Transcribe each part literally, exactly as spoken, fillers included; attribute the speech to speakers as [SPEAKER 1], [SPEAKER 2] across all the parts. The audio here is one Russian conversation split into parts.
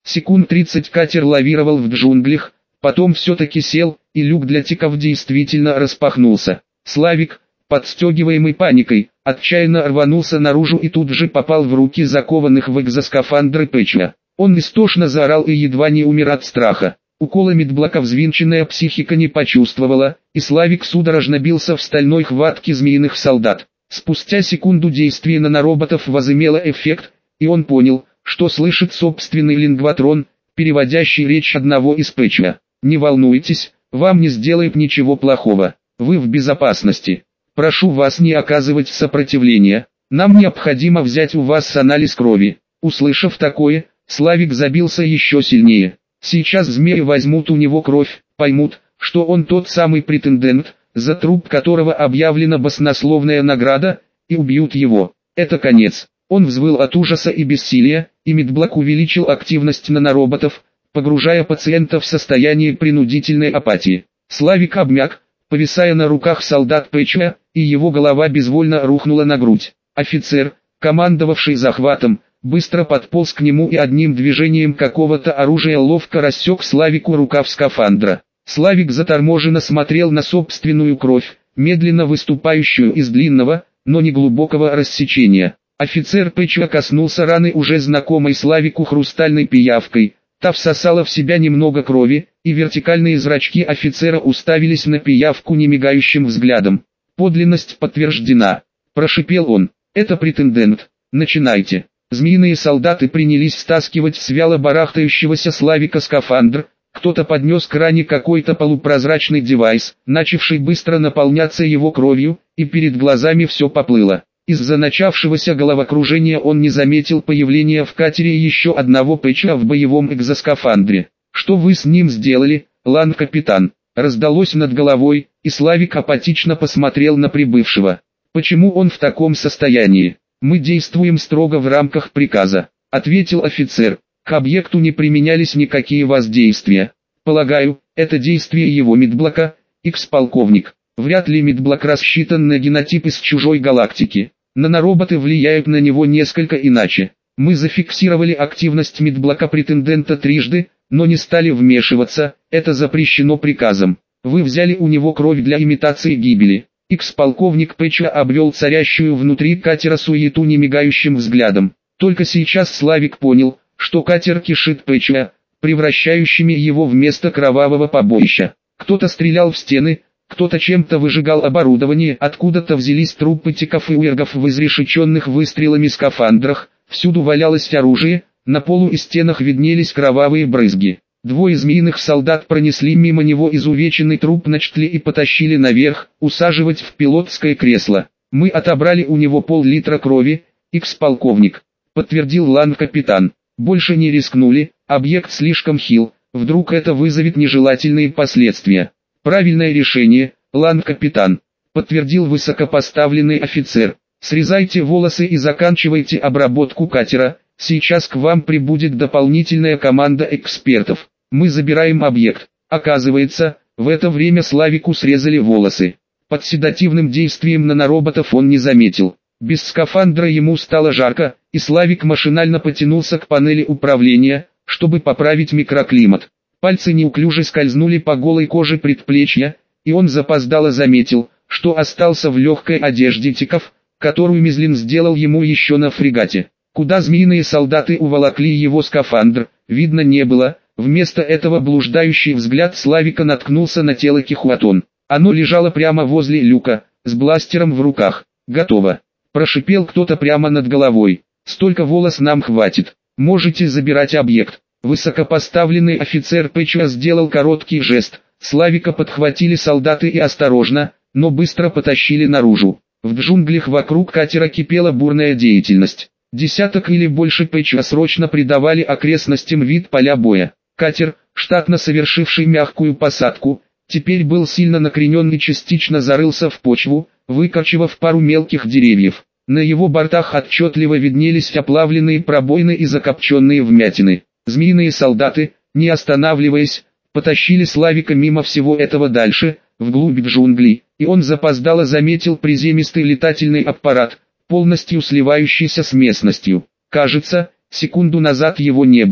[SPEAKER 1] Секунд тридцать катер лавировал в джунглях, потом все-таки сел, и люк для тиков действительно распахнулся. Славик, подстегиваемый паникой, отчаянно рванулся наружу и тут же попал в руки закованных в экзоскафандры Пэтча. Он истошно заорал и едва не умер от страха. Укола медблока взвинченная психика не почувствовала, и Славик судорожно бился в стальной хватке змеиных солдат. Спустя секунду действие нанороботов возымело эффект, и он понял, что слышит собственный лингватрон, переводящий речь одного из Пэтча. «Не волнуйтесь, вам не сделает ничего плохого, вы в безопасности. Прошу вас не оказывать сопротивления, нам необходимо взять у вас анализ крови». Услышав такое, Славик забился еще сильнее. Сейчас змеи возьмут у него кровь, поймут, что он тот самый претендент, за труп которого объявлена баснословная награда, и убьют его. Это конец. Он взвыл от ужаса и бессилия, и медблок увеличил активность нанороботов, погружая пациента в состояние принудительной апатии. Славик обмяк, повисая на руках солдат Пэтча, и его голова безвольно рухнула на грудь. Офицер, командовавший захватом, быстро подполз к нему и одним движением какого-то оружия ловко рассек Славику рукав скафандра. Славик заторможенно смотрел на собственную кровь, медленно выступающую из длинного, но не глубокого рассечения. Офицер Пэтча коснулся раны уже знакомой Славику хрустальной пиявкой, та всосала в себя немного крови, и вертикальные зрачки офицера уставились на пиявку немигающим взглядом. «Подлинность подтверждена», – прошипел он. «Это претендент, начинайте». Змеиные солдаты принялись стаскивать с вяло барахтающегося Славика скафандр, кто-то поднес к ране какой-то полупрозрачный девайс, начавший быстро наполняться его кровью, и перед глазами все поплыло. Из-за начавшегося головокружения он не заметил появления в катере еще одного Пэтча в боевом экзоскафандре. «Что вы с ним сделали, лан-капитан?» Раздалось над головой, и Славик апатично посмотрел на прибывшего. «Почему он в таком состоянии?» «Мы действуем строго в рамках приказа», — ответил офицер. «К объекту не применялись никакие воздействия. Полагаю, это действие его медблока, икс-полковник. Вряд ли медблок рассчитан на генотип из чужой галактики. Нанороботы влияют на него несколько иначе. Мы зафиксировали активность медблока претендента трижды, но не стали вмешиваться, это запрещено приказом. Вы взяли у него кровь для имитации гибели». Икс-полковник Пэтча обвел царящую внутри катера суету немигающим взглядом. Только сейчас Славик понял, что катер кишит Пэтча, превращающими его в место кровавого побоища. Кто-то стрелял в стены, кто-то чем-то выжигал оборудование, откуда-то взялись трупы тиков и уэргов в изрешеченных выстрелами скафандрах, всюду валялось оружие, на полу и стенах виднелись кровавые брызги. Двое змеиных солдат пронесли мимо него изувеченный труп на чтле и потащили наверх, усаживать в пилотское кресло. «Мы отобрали у него пол-литра крови, икс-полковник», — подтвердил лан-капитан. «Больше не рискнули, объект слишком хил, вдруг это вызовет нежелательные последствия». «Правильное решение, лан-капитан», — подтвердил высокопоставленный офицер. «Срезайте волосы и заканчивайте обработку катера. Сейчас к вам прибудет дополнительная команда экспертов. Мы забираем объект». Оказывается, в это время Славику срезали волосы. Под седативным действием нанороботов он не заметил. Без скафандра ему стало жарко, и Славик машинально потянулся к панели управления, чтобы поправить микроклимат. Пальцы неуклюже скользнули по голой коже предплечья, и он запоздало заметил, что остался в легкой одежде тиков, которую Мизлин сделал ему еще на фрегате. Куда змеиные солдаты уволокли его скафандр, видно не было, вместо этого блуждающий взгляд Славика наткнулся на тело Кихуатон. Оно лежало прямо возле люка, с бластером в руках. «Готово», – прошипел кто-то прямо над головой. «Столько волос нам хватит, можете забирать объект». Высокопоставленный офицер Пэтча сделал короткий жест, Славика подхватили солдаты и осторожно, но быстро потащили наружу. В джунглях вокруг катера кипела бурная деятельность. Десяток или больше Пэтча срочно придавали окрестностям вид поля боя. Катер, штатно совершивший мягкую посадку, теперь был сильно накренен и частично зарылся в почву, выкорчевав пару мелких деревьев. На его бортах отчетливо виднелись оплавленные пробоины и закопченные вмятины. Змеиные солдаты, не останавливаясь, потащили Славика мимо всего этого дальше, вглубь джунглей, и он запоздало заметил приземистый летательный аппарат, полностью сливающийся с местностью. Кажется, секунду назад его не было.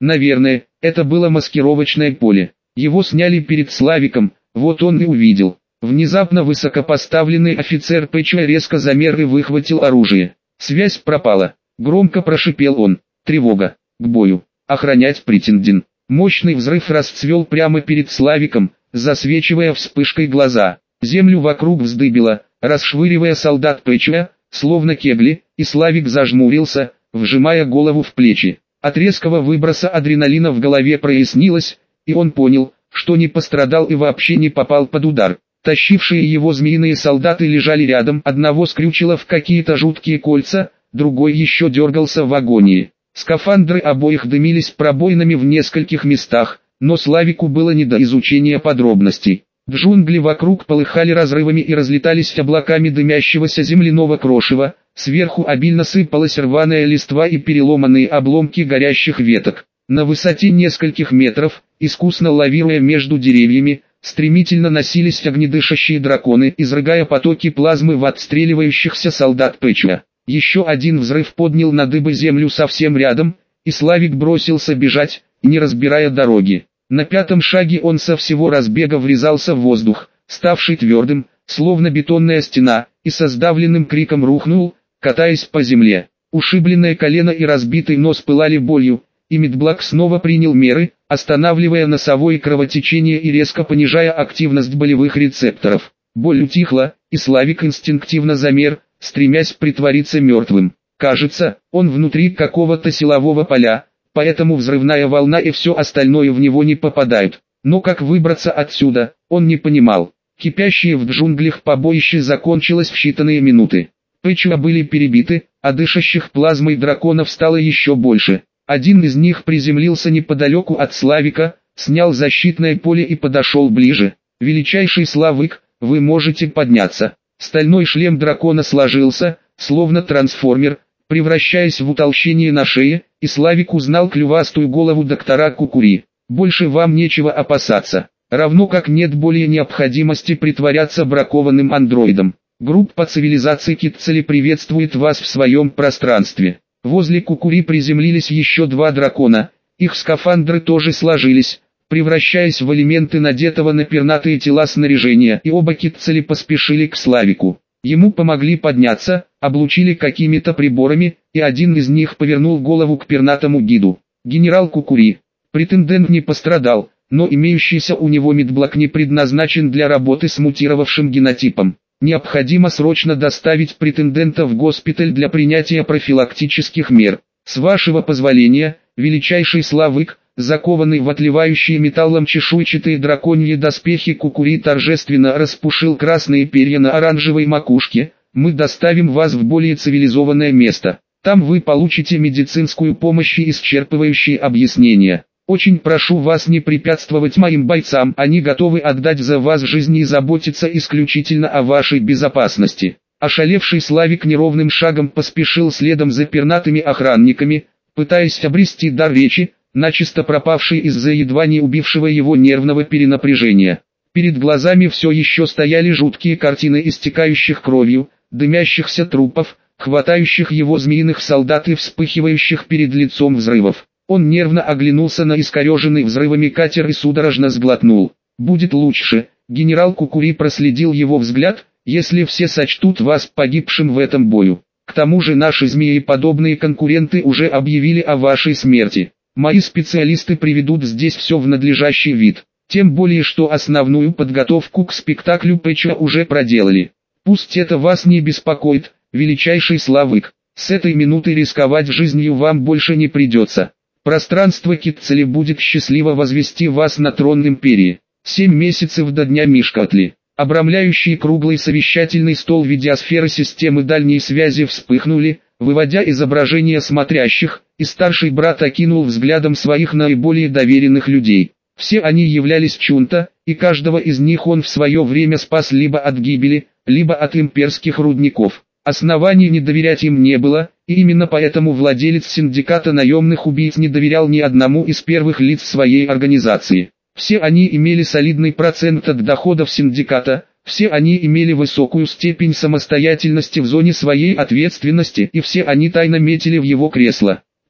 [SPEAKER 1] Наверное, это было маскировочное поле. Его сняли перед Славиком, вот он и увидел. Внезапно высокопоставленный офицер ПЧ резко замер и выхватил оружие. Связь пропала. Громко прошипел он. Тревога. К бою. Охранять претендент. Мощный взрыв расцвел прямо перед Славиком, засвечивая вспышкой глаза. Землю вокруг вздыбило, расшвыривая солдат ПЧ, словно кегли, и Славик зажмурился, вжимая голову в плечи. От резкого выброса адреналина в голове прояснилось, и он понял, что не пострадал и вообще не попал под удар. Тащившие его змеиные солдаты лежали рядом, одного скрючило в какие-то жуткие кольца, другой еще дергался в агонии. Скафандры обоих дымились пробоинами в нескольких местах, но Славику было не до изучения подробностей. Джунгли вокруг полыхали разрывами и разлетались облаками дымящегося земляного крошева, сверху обильно сыпалась рваная листва и переломанные обломки горящих веток. На высоте нескольких метров, искусно лавируя между деревьями, стремительно носились огнедышащие драконы, изрыгая потоки плазмы в отстреливающихся солдат ПЧ. Еще один взрыв поднял на дыбы землю совсем рядом, и Славик бросился бежать, не разбирая дороги. На пятом шаге он со всего разбега врезался в воздух, ставший твердым, словно бетонная стена, и со сдавленным криком рухнул, катаясь по земле. Ушибленное колено и разбитый нос пылали болью, и Медблак снова принял меры, останавливая носовое кровотечение и резко понижая активность болевых рецепторов. Боль утихла, и Славик инстинктивно замер, стремясь притвориться мертвым. Кажется, он внутри какого-то силового поля, поэтому взрывная волна и все остальное в него не попадают. Но как выбраться отсюда, он не понимал. Кипящее в джунглях побоище закончилось в считанные минуты. ПЧ были перебиты, а дышащих плазмой драконов стало еще больше. Один из них приземлился неподалеку от Славика, снял защитное поле и подошел ближе. «Величайший Славик, вы можете подняться». Стальной шлем дракона сложился, словно трансформер, превращаясь в утолщение на шее, и Славик узнал клювастую голову доктора Кукури. «Больше вам нечего опасаться, равно как нет более необходимости притворяться бракованным андроидом. Группа цивилизации Китцели приветствует вас в своем пространстве». Возле Кукури приземлились еще два дракона, их скафандры тоже сложились, превращаясь в элементы надетого на пернатые тела снаряжения, и оба Китцели поспешили к Славику. Ему помогли подняться, облучили какими-то приборами, и один из них повернул голову к пернатому гиду. «Генерал Кукури, претендент не пострадал, но имеющийся у него медблок не предназначен для работы с мутировавшим генотипом. Необходимо срочно доставить претендента в госпиталь для принятия профилактических мер. С вашего позволения, величайший Славик», закованный в отливающие металлом чешуйчатые драконьи доспехи Кукури торжественно распушил красные перья на оранжевой макушке, «мы доставим вас в более цивилизованное место. Там вы получите медицинскую помощь и исчерпывающие объяснения. Очень прошу вас не препятствовать моим бойцам, они готовы отдать за вас жизни и заботиться исключительно о вашей безопасности». Ошалевший Славик неровным шагом поспешил следом за пернатыми охранниками, пытаясь обрести дар речи, начисто пропавший из-за едва не убившего его нервного перенапряжения. Перед глазами все еще стояли жуткие картины истекающих кровью, дымящихся трупов, хватающих его змеиных солдат и вспыхивающих перед лицом взрывов. Он нервно оглянулся на искореженный взрывами катер и судорожно сглотнул. «Будет лучше», — генерал Кукури проследил его взгляд, «если все сочтут вас погибшим в этом бою. К тому же наши змееподобные конкуренты уже объявили о вашей смерти. Мои специалисты приведут здесь все в надлежащий вид, тем более что основную подготовку к спектаклю ПЧ уже проделали. Пусть это вас не беспокоит, величайший Славик, с этой минуты рисковать жизнью вам больше не придется. Пространство Китцели будет счастливо возвести вас на трон империи. Семь месяцев до дня Мишкатли». Обрамляющие круглый совещательный стол видеосферы системы дальней связи вспыхнули, выводя изображения смотрящих, и старший брат окинул взглядом своих наиболее доверенных людей. Все они являлись Чунта, и каждого из них он в свое время спас либо от гибели, либо от имперских рудников. Оснований не доверять им не было, и именно поэтому владелец синдиката наемных убийц не доверял ни одному из первых лиц своей организации. Все они имели солидный процент от доходов синдиката, все они имели высокую степень самостоятельности в зоне своей ответственности и все они тайно метили в его кресло.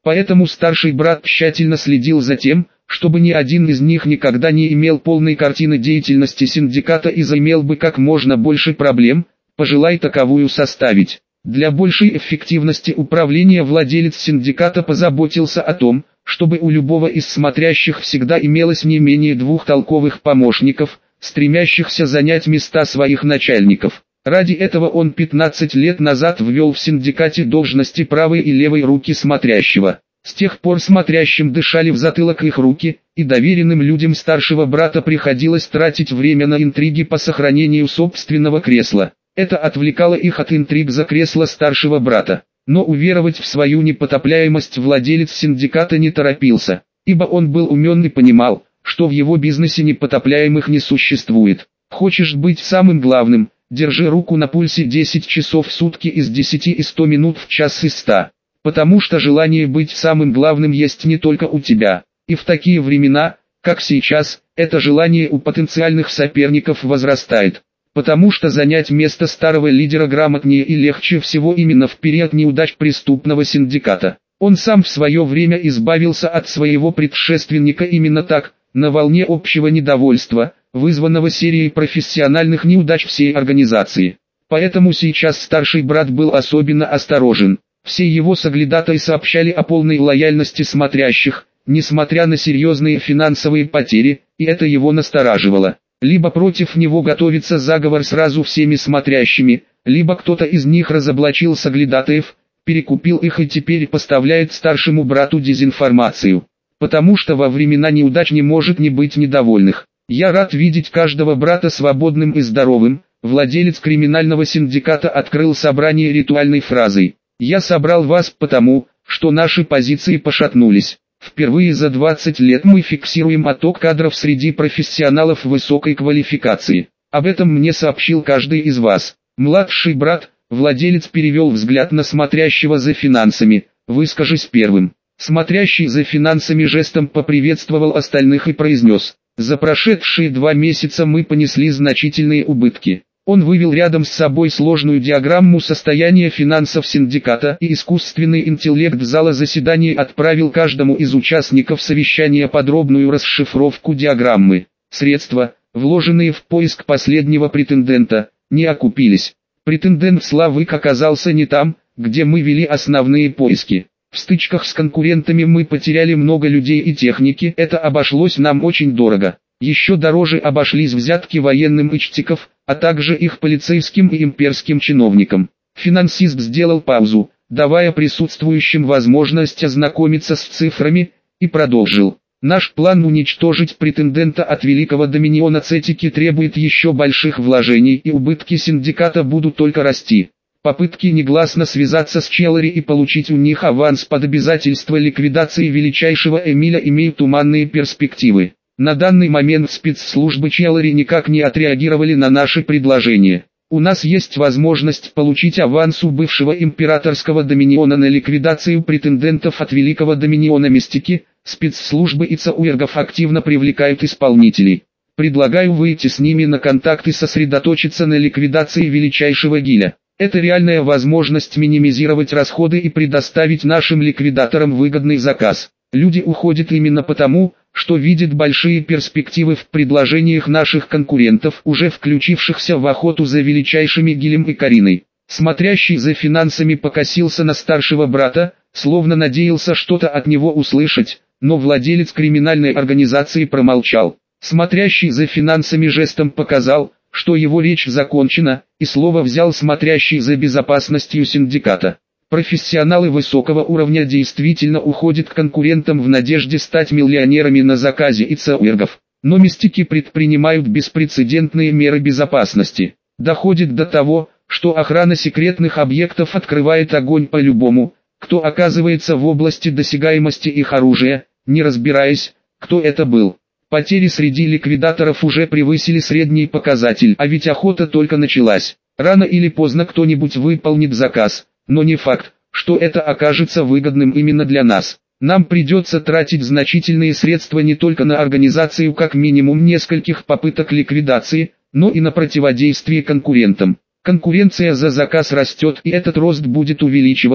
[SPEAKER 1] Поэтому старший брат тщательно следил за тем, чтобы ни один из них никогда не имел полной картины деятельности синдиката и заимел бы как можно больше проблем, пожелай таковую составить. Для большей эффективности управления владелец синдиката позаботился о том, чтобы у любого из смотрящих всегда имелось не менее двух толковых помощников, стремящихся занять места своих начальников. Ради этого он пятнадцать лет назад ввел в синдикате должности правой и левой руки смотрящего. С тех пор смотрящим дышали в затылок их руки, и доверенным людям старшего брата приходилось тратить время на интриги по сохранению собственного кресла. Это отвлекало их от интриг за кресло старшего брата. Но уверовать в свою непотопляемость владелец синдиката не торопился, ибо он был умен и понимал, что в его бизнесе непотопляемых не существует. Хочешь быть самым главным, держи руку на пульсе десять часов в сутки из десяти и сто минут в час из ста. Потому что желание быть самым главным есть не только у тебя. И в такие времена, как сейчас, это желание у потенциальных соперников возрастает. Потому что занять место старого лидера грамотнее и легче всего именно в период неудач преступного синдиката. Он сам в свое время избавился от своего предшественника именно так, на волне общего недовольства, вызванного серией профессиональных неудач всей организации. Поэтому сейчас старший брат был особенно осторожен. Все его соглядатаи сообщали о полной лояльности смотрящих, несмотря на серьезные финансовые потери, и это его настораживало. Либо против него готовится заговор сразу всеми смотрящими, либо кто-то из них разоблачил соглядатаев, перекупил их и теперь поставляет старшему брату дезинформацию. Потому что во времена неудач не может не быть недовольных. Я рад видеть каждого брата свободным и здоровым. Владелец криминального синдиката открыл собрание ритуальной фразой: «Я собрал вас потому, что наши позиции пошатнулись. Впервые за двадцать лет мы фиксируем отток кадров среди профессионалов высокой квалификации. Об этом мне сообщил каждый из вас». Младший брат, владелец, перевел взгляд на смотрящего за финансами: «Выскажись первым». Смотрящий за финансами жестом поприветствовал остальных и произнес: «За прошедшие два месяца мы понесли значительные убытки». Он вывел рядом с собой сложную диаграмму состояния финансов синдиката, и искусственный интеллект зала заседаний отправил каждому из участников совещания подробную расшифровку диаграммы. Средства, вложенные в поиск последнего претендента, не окупились. Претендент Славик оказался не там, где мы вели основные поиски. В стычках с конкурентами мы потеряли много людей и техники, это обошлось нам очень дорого. Еще дороже обошлись взятки военным ичтиков, а также их полицейским и имперским чиновникам. Финансист сделал паузу, давая присутствующим возможность ознакомиться с цифрами, и продолжил: «Наш план уничтожить претендента от Великого Доминиона Цетики требует еще больших вложений, и убытки синдиката будут только расти. Попытки негласно связаться с Челлари и получить у них аванс под обязательство ликвидации величайшего Эмиля имеют туманные перспективы. На данный момент спецслужбы Челлари никак не отреагировали на наши предложения. У нас есть возможность получить аванс у бывшего императорского доминиона на ликвидацию претендентов от Великого Доминиона Мистики. Спецслужбы и Цауэргов активно привлекают исполнителей. Предлагаю выйти с ними на контакт и сосредоточиться на ликвидации величайшего Гиля. Это реальная возможность минимизировать расходы и предоставить нашим ликвидаторам выгодный заказ. Люди уходят именно потому, что видят большие перспективы в предложениях наших конкурентов, уже включившихся в охоту за величайшими Гилем и Кариной». Смотрящий за финансами покосился на старшего брата, словно надеялся что-то от него услышать, но владелец криминальной организации промолчал. Смотрящий за финансами жестом показал, что его речь закончена, и слово взял смотрящий за безопасностью синдиката. Профессионалы высокого уровня действительно уходят к конкурентам в надежде стать миллионерами на заказе и Цауэргов. Но мистики предпринимают беспрецедентные меры безопасности. Доходит до того, что охрана секретных объектов открывает огонь по любому, кто оказывается в области досягаемости их оружия, не разбираясь, кто это был. Потери среди ликвидаторов уже превысили средний показатель, а ведь охота только началась. Рано или поздно кто-нибудь выполнит заказ, но не факт, что это окажется выгодным именно для нас. Нам придется тратить значительные средства не только на организацию как минимум нескольких попыток ликвидации, но и на противодействие конкурентам. Конкуренция за заказ растет, и этот рост будет увеличиваться,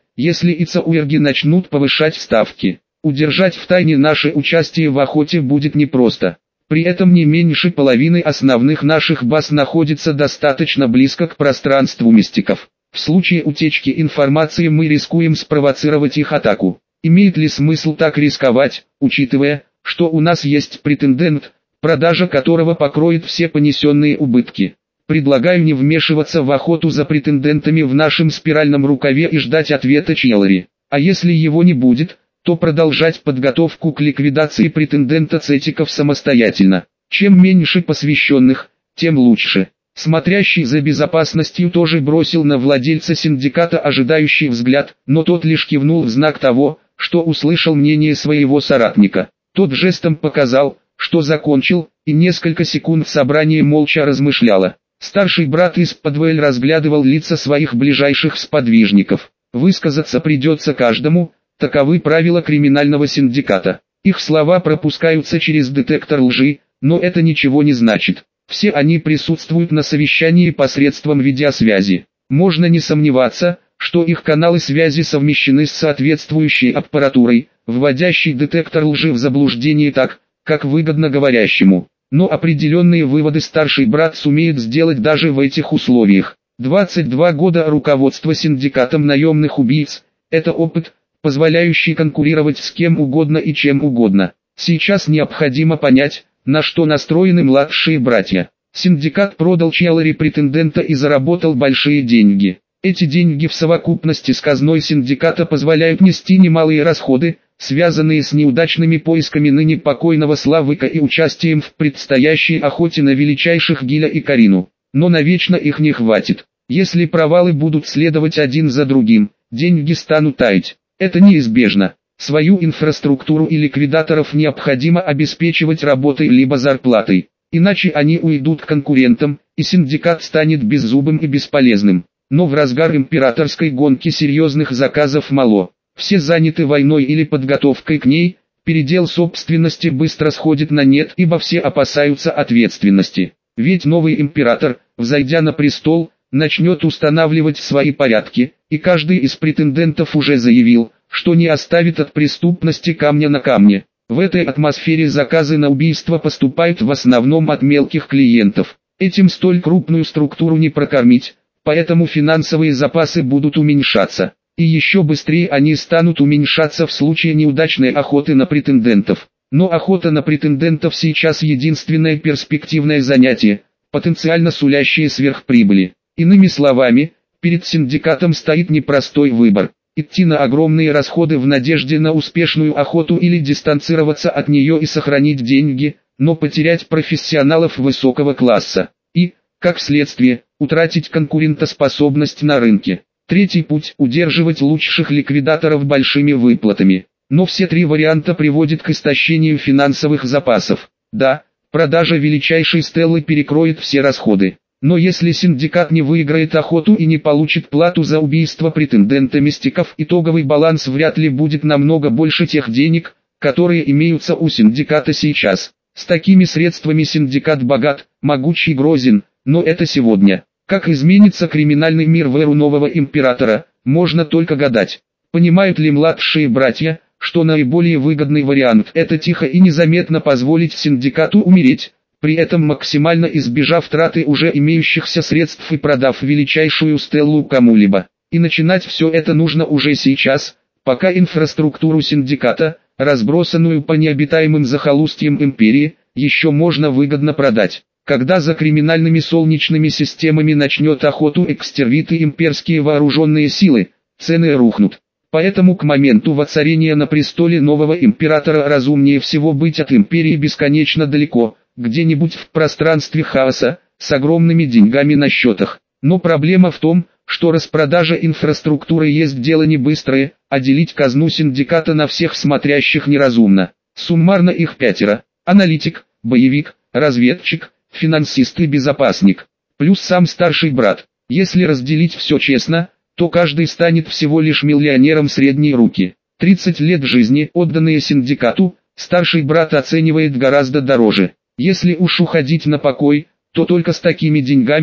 [SPEAKER 1] если ИЦУРГи начнут повышать ставки. Удержать в тайне наше участие в охоте будет непросто. При этом не меньше половины основных наших баз находится достаточно близко к пространству мистиков. В случае утечки информации мы рискуем спровоцировать их атаку. Имеет ли смысл так рисковать, учитывая, что у нас есть претендент, продажа которого покроет все понесенные убытки? Предлагаю не вмешиваться в охоту за претендентами в нашем спиральном рукаве и ждать ответа Чьеллари. А если его не будет, то продолжать подготовку к ликвидации претендента Цетиков самостоятельно. Чем меньше посвященных, тем лучше. Смотрящий за безопасностью тоже бросил на владельца синдиката ожидающий взгляд, но тот лишь кивнул в знак того, что услышал мнение своего соратника. Тот жестом показал, что закончил, и несколько секунд собрание молча размышляло. Старший брат из-под разглядывал лица своих ближайших сподвижников. Высказаться придется каждому, таковы правила криминального синдиката. Их слова пропускаются через детектор лжи, но это ничего не значит. Все они присутствуют на совещании посредством видеосвязи. Можно не сомневаться, что их каналы связи совмещены с соответствующей аппаратурой, вводящей детектор лжи в заблуждение так, как выгодно говорящему. Но определенные выводы старший брат сумеет сделать даже в этих условиях. двадцать два года руководства синдикатом наемных убийц – это опыт, позволяющий конкурировать с кем угодно и чем угодно. Сейчас необходимо понять, на что настроены младшие братья. Синдикат продал Чьеллари претендента и заработал большие деньги. Эти деньги в совокупности с казной синдиката позволяют нести немалые расходы, связанные с неудачными поисками ныне покойного Славыка и участием в предстоящей охоте на величайших Гиля и Карину. Но навечно их не хватит. Если провалы будут следовать один за другим, деньги станут таять. Это неизбежно. Свою инфраструктуру и ликвидаторов необходимо обеспечивать работой либо зарплатой. Иначе они уйдут к конкурентам, и синдикат станет беззубым и бесполезным. Но в разгар императорской гонки серьезных заказов мало. Все заняты войной или подготовкой к ней, передел собственности быстро сходит на нет, ибо все опасаются ответственности. Ведь новый император, взойдя на престол, начнет устанавливать свои порядки, и каждый из претендентов уже заявил, что не оставит от преступности камня на камне. В этой атмосфере заказы на убийство поступают в основном от мелких клиентов. Этим столь крупную структуру не прокормить, поэтому финансовые запасы будут уменьшаться. И еще быстрее они станут уменьшаться в случае неудачной охоты на претендентов. Но охота на претендентов сейчас единственное перспективное занятие, потенциально сулящее сверхприбыли. Иными словами, перед синдикатом стоит непростой выбор. Идти на огромные расходы в надежде на успешную охоту или дистанцироваться от нее и сохранить деньги, но потерять профессионалов высокого класса. И, как следствие, утратить конкурентоспособность на рынке. Третий путь – удерживать лучших ликвидаторов большими выплатами. Но все три варианта приводят к истощению финансовых запасов. Да, продажа величайшей Стеллы перекроет все расходы. Но если синдикат не выиграет охоту и не получит плату за убийство претендента мистиков, итоговый баланс вряд ли будет намного больше тех денег, которые имеются у синдиката сейчас. С такими средствами синдикат богат, могуч и грозен, но это сегодня. Как изменится криминальный мир в эру нового императора, можно только гадать. Понимают ли младшие братья, что наиболее выгодный вариант – это тихо и незаметно позволить синдикату умереть, при этом максимально избежав траты уже имеющихся средств и продав величайшую Стеллу кому-либо. И начинать все это нужно уже сейчас, пока инфраструктуру синдиката, разбросанную по необитаемым захолустьям империи, еще можно выгодно продать. Когда за криминальными солнечными системами начнет охоту экстервит и имперские вооруженные силы, цены рухнут. Поэтому к моменту воцарения на престоле нового императора разумнее всего быть от империи бесконечно далеко, где-нибудь в пространстве хаоса, с огромными деньгами на счетах. Но проблема в том, что распродажа инфраструктуры есть дело не быстрое, а делить казну синдиката на всех смотрящих неразумно. Суммарно их пятеро: аналитик, боевик, разведчик, финансист и безопасник. Плюс сам старший брат. Если разделить все честно, то каждый станет всего лишь миллионером средней руки. тридцать лет жизни, отданные синдикату, старший брат оценивает гораздо дороже. Если уж уходить на покой, то только с такими деньгами,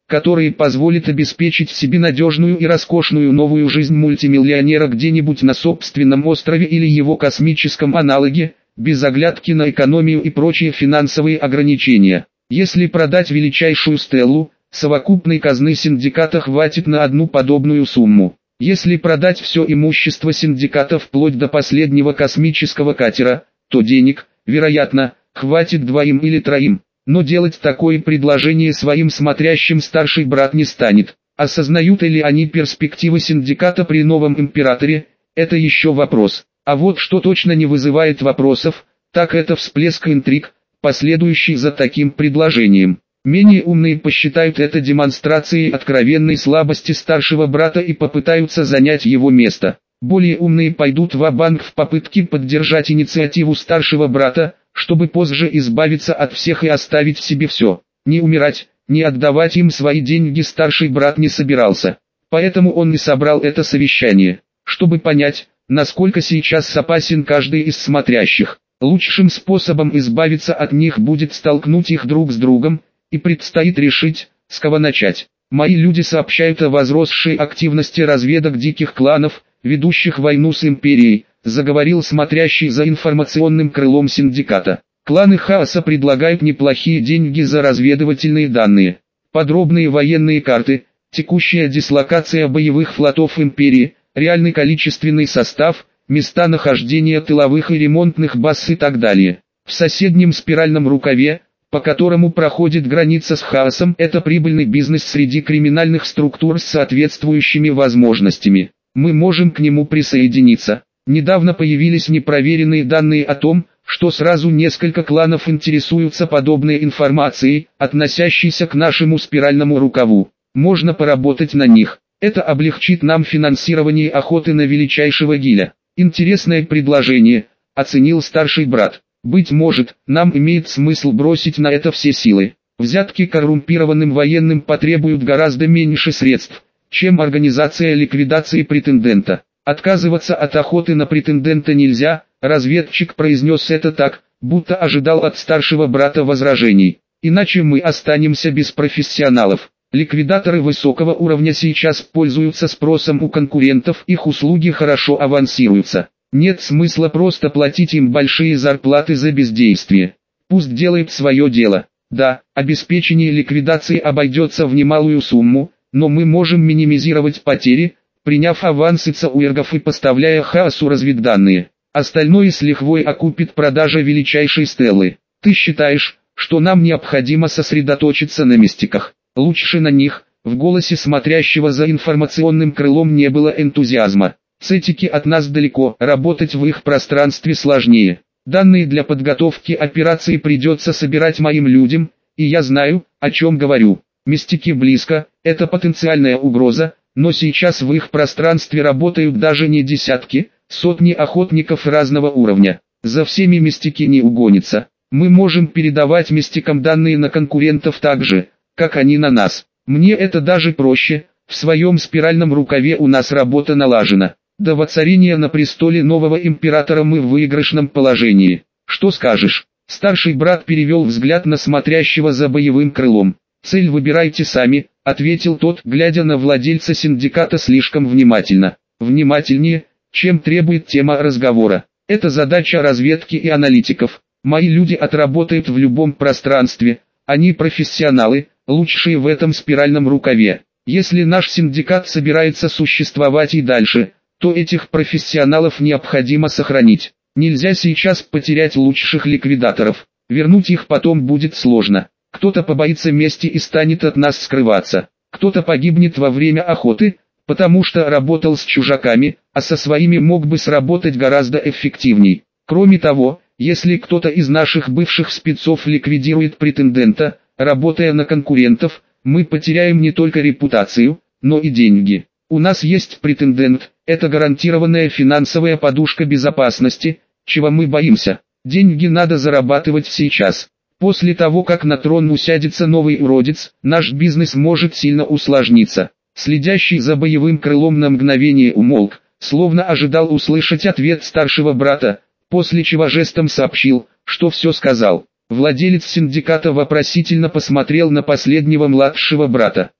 [SPEAKER 1] которые позволят обеспечить себе надежную и роскошную новую жизнь мультимиллионера где-нибудь на собственном острове или его космическом аналоге, без оглядки на экономию и прочие финансовые ограничения. Если продать величайшую стеллу, совокупной казны синдиката хватит на одну подобную сумму. Если продать все имущество синдиката вплоть до последнего космического катера, то денег, вероятно, хватит двоим или троим. Но делать такое предложение своим смотрящим старший брат не станет. Осознают ли они перспективы синдиката при новом императоре, это еще вопрос. А вот что точно не вызывает вопросов, так это всплеск интриг, последующий за таким предложением. Менее умные посчитают это демонстрацией откровенной слабости старшего брата и попытаются занять его место. Более умные пойдут ва-банк в попытке поддержать инициативу старшего брата, чтобы позже избавиться от всех и оставить себе все. Не умирать, не отдавать им свои деньги старший брат не собирался. Поэтому он и собрал это совещание, чтобы понять, насколько сейчас опасен каждый из смотрящих. Лучшим способом избавиться от них будет столкнуть их друг с другом, и предстоит решить, с кого начать. Мои люди сообщают о возросшей активности разведок диких кланов, ведущих войну с империей, заговорил смотрящий за информационным крылом синдиката. Кланы хаоса предлагают неплохие деньги за разведывательные данные, подробные военные карты, текущая дислокация боевых флотов империи, реальный количественный состав, места нахождения тыловых и ремонтных баз и так далее. В соседнем спиральном рукаве, по которому проходит граница с хаосом, это прибыльный бизнес среди криминальных структур с соответствующими возможностями. Мы можем к нему присоединиться. Недавно появились непроверенные данные о том, что сразу несколько кланов интересуются подобной информацией, относящейся к нашему спиральному рукаву. Можно поработать на них. Это облегчит нам финансирование охоты на величайшего гиля. Интересное предложение, оценил старший брат. Быть может, нам имеет смысл бросить на это все силы. Взятки коррумпированным военным потребуют гораздо меньше средств, чем организация ликвидации претендента. Отказываться от охоты на претендента нельзя, разведчик произнес это так, будто ожидал от старшего брата возражений. Иначе мы останемся без профессионалов. Ликвидаторы высокого уровня сейчас пользуются спросом у конкурентов, их услуги хорошо авансируются. Нет смысла просто платить им большие зарплаты за бездействие. Пусть делает свое дело. Да, обеспечение ликвидации обойдется в немалую сумму, но мы можем минимизировать потери, приняв авансы цауэргов и поставляя хаосу разведданные. Остальное с лихвой окупит продажа величайшей стеллы. Ты считаешь, что нам необходимо сосредоточиться на мистиках? Лучше на них. В голосе смотрящего за информационным крылом не было энтузиазма. Цетики от нас далеко, работать в их пространстве сложнее. Данные для подготовки операции придется собирать моим людям, и я знаю, о чем говорю. Мистики близко, это потенциальная угроза, но сейчас в их пространстве работают даже не десятки, сотни охотников разного уровня. За всеми мистики не угонится. Мы можем передавать мистикам данные на конкурентов так же, как они на нас. Мне это даже проще, в своем спиральном рукаве у нас работа налажена. До воцарения на престоле нового императора мы в выигрышном положении. Что скажешь? Старший брат перевел взгляд на смотрящего за боевым крылом. «Цель выбирайте сами», — ответил тот, глядя на владельца синдиката слишком внимательно. «Внимательнее, чем требует тема разговора. Это задача разведки и аналитиков. Мои люди отработают в любом пространстве, они профессионалы, лучшие в этом спиральном рукаве. Если наш синдикат собирается существовать и дальше, то этих профессионалов необходимо сохранить. Нельзя сейчас потерять лучших ликвидаторов, вернуть их потом будет сложно. Кто-то побоится мести и станет от нас скрываться. Кто-то погибнет во время охоты, потому что работал с чужаками, а со своими мог бы сработать гораздо эффективней. Кроме того, если кто-то из наших бывших спецов ликвидирует претендента, работая на конкурентов, мы потеряем не только репутацию, но и деньги. У нас есть претендент, это гарантированная финансовая подушка безопасности, чего мы боимся. Деньги надо зарабатывать сейчас. После того, как на трон усядется новый уродец, наш бизнес может сильно усложниться. Следящий за боевым крылом на мгновение умолк, словно ожидал услышать ответ старшего брата, после чего жестом сообщил, что все сказал. Владелец синдиката вопросительно посмотрел на последнего младшего брата.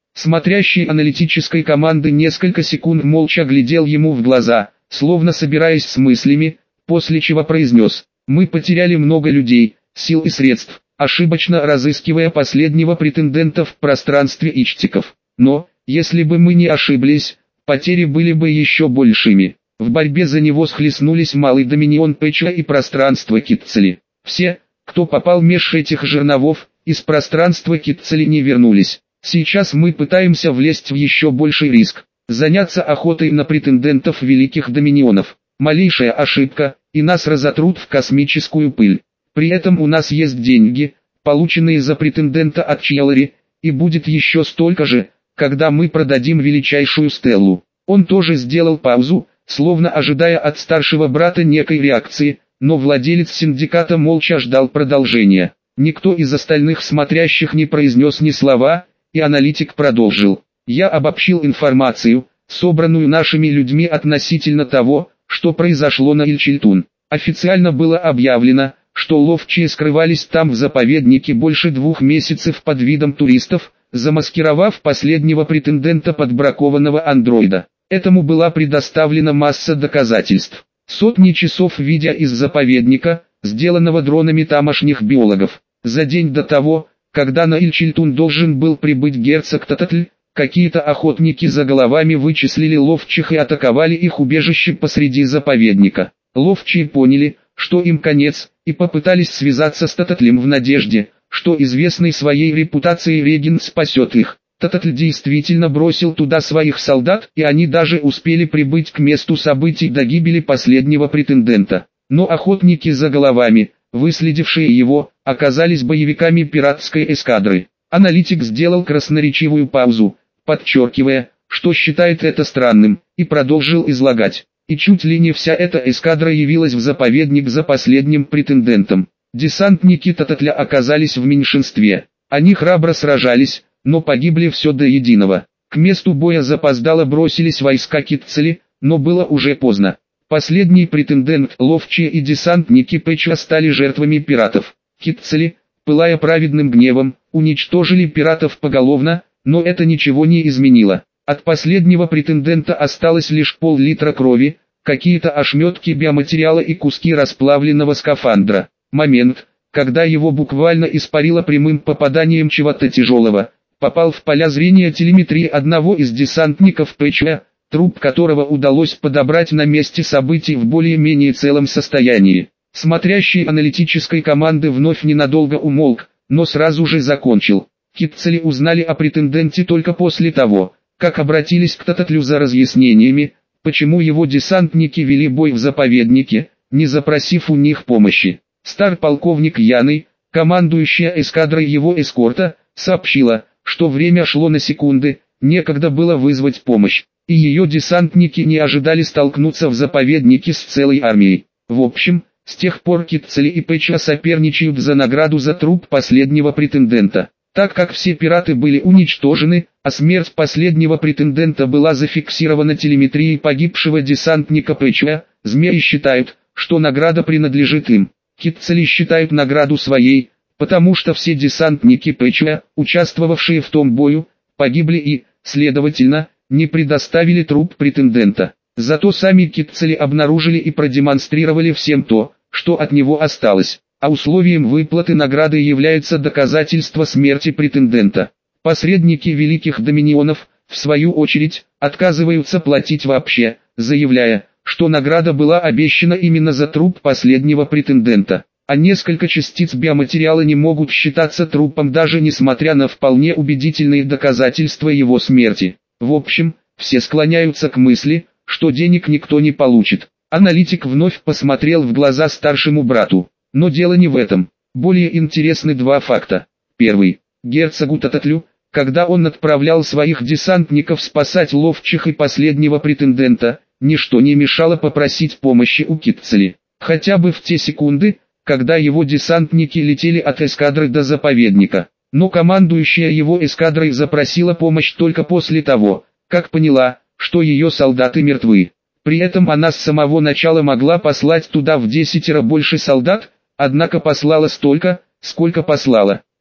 [SPEAKER 1] Смотрящий аналитической команды несколько секунд молча глядел ему в глаза, словно собираясь с мыслями, после чего произнес: «Мы потеряли много людей, сил и средств, ошибочно разыскивая последнего претендента в пространстве ичтиков. Но, если бы мы не ошиблись, потери были бы еще большими. В борьбе за него схлестнулись малый доминион Пэча и пространство Китцели. Все, кто попал меж этих жерновов, из пространства Китцели не вернулись. Сейчас мы пытаемся влезть в еще больший риск, заняться охотой на претендентов великих доминионов. Малейшая ошибка, и нас разотрут в космическую пыль. При этом у нас есть деньги, полученные за претендента от Чьялари, и будет еще столько же, когда мы продадим величайшую Стеллу». Он тоже сделал паузу, словно ожидая от старшего брата некой реакции, но владелец синдиката молча ждал продолжения. Никто из остальных смотрящих не произнес ни слова, и аналитик продолжил: «Я обобщил информацию, собранную нашими людьми относительно того, что произошло на Ильчильтун. Официально было объявлено, что ловчие скрывались там в заповеднике больше двух месяцев под видом туристов, замаскировав последнего претендента под бракованного андроида. Этому была предоставлена масса доказательств. Сотни часов видео из заповедника, сделанного дронами тамошних биологов. За день до того, когда на Ильчильтун должен был прибыть герцог Тататль, какие-то охотники за головами вычислили ловчих и атаковали их убежище посреди заповедника. Ловчие поняли, что им конец, и попытались связаться с Тататлем в надежде, что известный своей репутацией регент спасет их. Тататль действительно бросил туда своих солдат, и они даже успели прибыть к месту событий до гибели последнего претендента. Но охотники за головами, выследившие его, оказались боевиками пиратской эскадры. Аналитик сделал красноречивую паузу, подчеркивая, что считает это странным, и продолжил излагать. И чуть ли не вся эта эскадра явилась в заповедник за последним претендентом. Десантники Тататля оказались в меньшинстве. Они храбро сражались, но погибли все до единого. К месту боя запоздало бросились войска Китцели, но было уже поздно. Последний претендент, ловчие и десантники Пэча стали жертвами пиратов. Китцели, пылая праведным гневом, уничтожили пиратов поголовно, но это ничего не изменило. От последнего претендента осталось лишь пол-литра крови, какие-то ошметки биоматериала и куски расплавленного скафандра. Момент, когда его буквально испарило прямым попаданием чего-то тяжелого, попал в поля зрения телеметрии одного из десантников Пэча, труп которого удалось подобрать на месте событий в более-менее целом состоянии. Смотрящий аналитической команды вновь ненадолго умолк, но сразу же закончил. Китцели узнали о претенденте только после того, как обратились к Тататлю за разъяснениями, почему его десантники вели бой в заповеднике, не запросив у них помощи. Стар-полковник Яны, командующая эскадрой его эскорта, сообщила, что время шло на секунды, некогда было вызвать помощь, и ее десантники не ожидали столкнуться в заповеднике с целой армией. В общем, с тех пор Китцели и Пэча соперничают за награду за труп последнего претендента. Так как все пираты были уничтожены, а смерть последнего претендента была зафиксирована телеметрией погибшего десантника Пэча, змеи считают, что награда принадлежит им. Китцели считают награду своей, потому что все десантники Пэча, участвовавшие в том бою, погибли и, следовательно, не предоставили труп претендента. Зато сами Китцели обнаружили и продемонстрировали всем то, что от него осталось. А условием выплаты награды является доказательство смерти претендента. Посредники великих доминионов, в свою очередь, отказываются платить вообще, заявляя, что награда была обещана именно за труп последнего претендента. А несколько частиц биоматериала не могут считаться трупом даже несмотря на вполне убедительные доказательства его смерти. В общем, все склоняются к мысли, что денег никто не получит. Аналитик вновь посмотрел в глаза старшему брату. Но дело не в этом. Более интересны два факта. Первый. Герцогу Тататлю, когда он отправлял своих десантников спасать ловчих и последнего претендента, ничто не мешало попросить помощи у Китцели. Хотя бы в те секунды, когда его десантники летели от эскадры до заповедника. Но командующая его эскадрой запросила помощь только после того, как поняла, что ее солдаты мертвы. При этом она с самого начала могла послать туда в десятеро больше солдат, однако послала столько, сколько послала.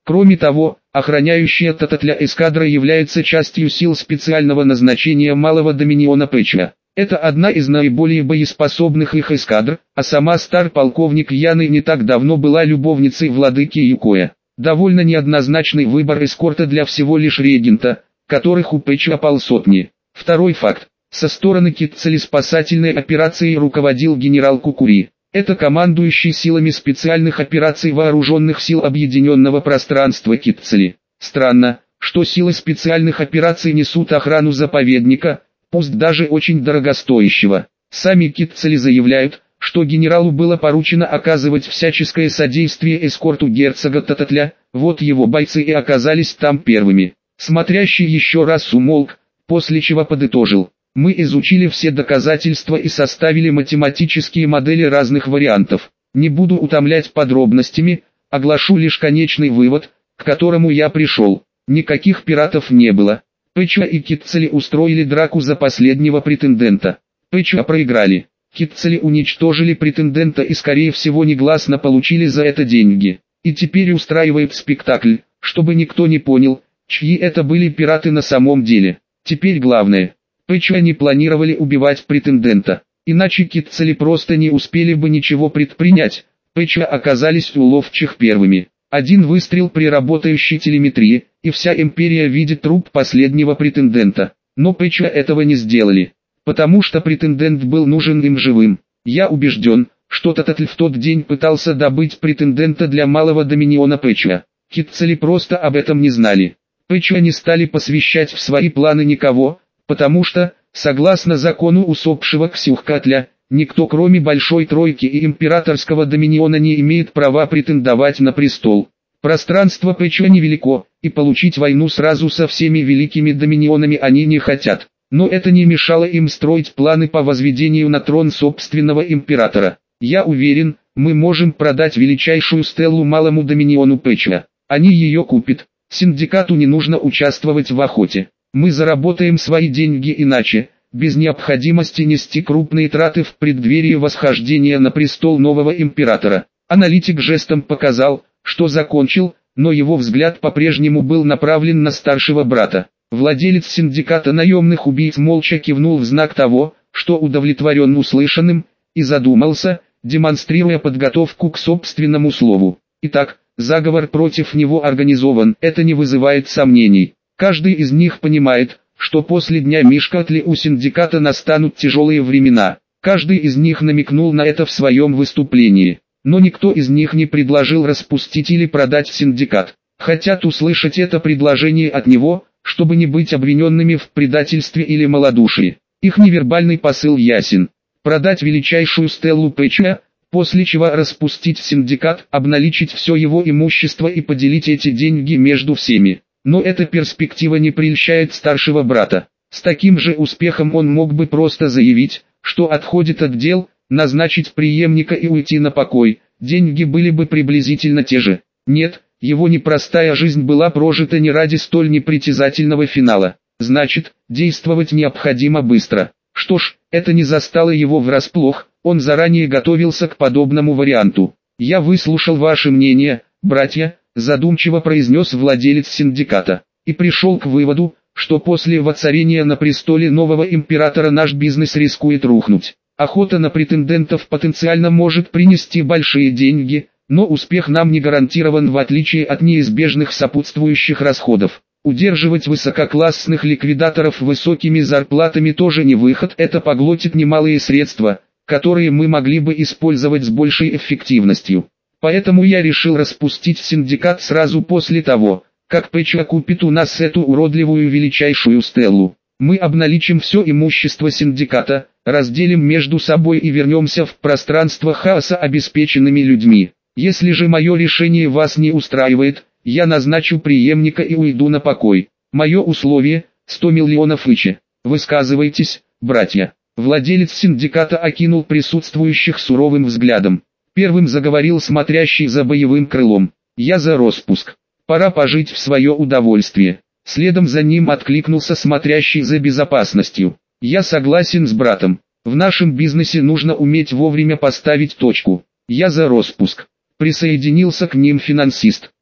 [SPEAKER 1] Кроме того, охраняющая Тататля эскадра является частью сил специального назначения Малого Доминиона Пэча. Это одна из наиболее боеспособных их эскадр, а сама стар-полковник Яны не так давно была любовницей владыки Юкоя. Довольно неоднозначный выбор эскорта для всего лишь регента, которых у Пэча полсотни. Второй факт. Со стороны Китцели спасательной операцией руководил генерал Кукури. Это командующий силами специальных операций вооруженных сил Объединенного пространства Китцели. Странно, что силы специальных операций несут охрану заповедника, пусть даже очень дорогостоящего. Сами Китцели заявляют, что генералу было поручено оказывать всяческое содействие эскорту герцога Тататля, вот его бойцы и оказались там первыми. Смотрящий еще раз умолк, после чего подытожил. Мы изучили все доказательства и составили математические модели разных вариантов. Не буду утомлять подробностями, оглашу лишь конечный вывод, к которому я пришел. Никаких пиратов не было. Пэча и Китцели устроили драку за последнего претендента. Пэча проиграли. Китцели уничтожили претендента и скорее всего негласно получили за это деньги. И теперь устраивают спектакль, чтобы никто не понял, чьи это были пираты на самом деле. Теперь главное. Пэча не планировали убивать претендента, иначе Китцели просто не успели бы ничего предпринять. Пэча оказались у ловчих первыми. Один выстрел при работающей телеметрии, и вся империя видит труп последнего претендента. Но Пэча этого не сделали, потому что претендент был нужен им живым. Я убежден, что Тататль в тот день пытался добыть претендента для Малого Доминиона Пэча. Китцели просто об этом не знали. Пэча не стали посвящать в свои планы никого, потому что, согласно закону усопшего Ксюхкатля, никто кроме Большой Тройки и Императорского Доминиона не имеет права претендовать на престол. Пространство Пэча невелико, и получить войну сразу со всеми великими доминионами они не хотят. Но это не мешало им строить планы по возведению на трон собственного императора. Я уверен, мы можем продать величайшую стеллу Малому Доминиону Пэча. Они ее купят. Синдикату не нужно участвовать в охоте. Мы заработаем свои деньги иначе, без необходимости нести крупные траты в преддверии восхождения на престол нового императора. Аналитик жестом показал, что закончил, но его взгляд по-прежнему был направлен на старшего брата. Владелец синдиката наемных убийц молча кивнул в знак того, что удовлетворен услышанным, и задумался, демонстрируя подготовку к собственному слову. Итак, заговор против него организован, это не вызывает сомнений. Каждый из них понимает, что после дня Мишкатли у синдиката настанут тяжелые времена. Каждый из них намекнул на это в своем выступлении. Но никто из них не предложил распустить или продать синдикат. Хотят услышать это предложение от него, чтобы не быть обвиненными в предательстве или малодушии. Их невербальный посыл ясен. Продать величайшую стеллу Пэча, после чего распустить синдикат, обналичить все его имущество и поделить эти деньги между всеми. Но эта перспектива не прельщает старшего брата. С таким же успехом он мог бы просто заявить, что отходит от дел, назначить преемника и уйти на покой, деньги были бы приблизительно те же. Нет, его непростая жизнь была прожита не ради столь непритязательного финала. Значит, действовать необходимо быстро. Что ж, это не застало его врасплох, он заранее готовился к подобному варианту. Я выслушал ваше мнение, братья, задумчиво произнес владелец синдиката, и пришел к выводу, что после воцарения на престоле нового императора наш бизнес рискует рухнуть. Охота на претендентов потенциально может принести большие деньги, но успех нам не гарантирован в отличие от неизбежных сопутствующих расходов. Удерживать высококлассных ликвидаторов высокими зарплатами тоже не выход, это поглотит немалые средства, которые мы могли бы использовать с большей эффективностью. Поэтому я решил распустить синдикат сразу после того, как Пэча купит у нас эту уродливую величайшую стеллу. Мы обналичим все имущество синдиката, разделим между собой и вернемся в пространство хаоса обеспеченными людьми. Если же мое решение вас не устраивает, я назначу преемника и уйду на покой. Мое условие – сто миллионов ичи. Высказывайтесь, братья. Владелец синдиката окинул присутствующих суровым взглядом. Первым заговорил смотрящий за боевым крылом. Я за распуск. Пора пожить в свое удовольствие. Следом за ним откликнулся смотрящий за безопасностью. Я согласен с братом. В нашем бизнесе нужно уметь вовремя поставить точку. Я за распуск. Присоединился к ним финансист.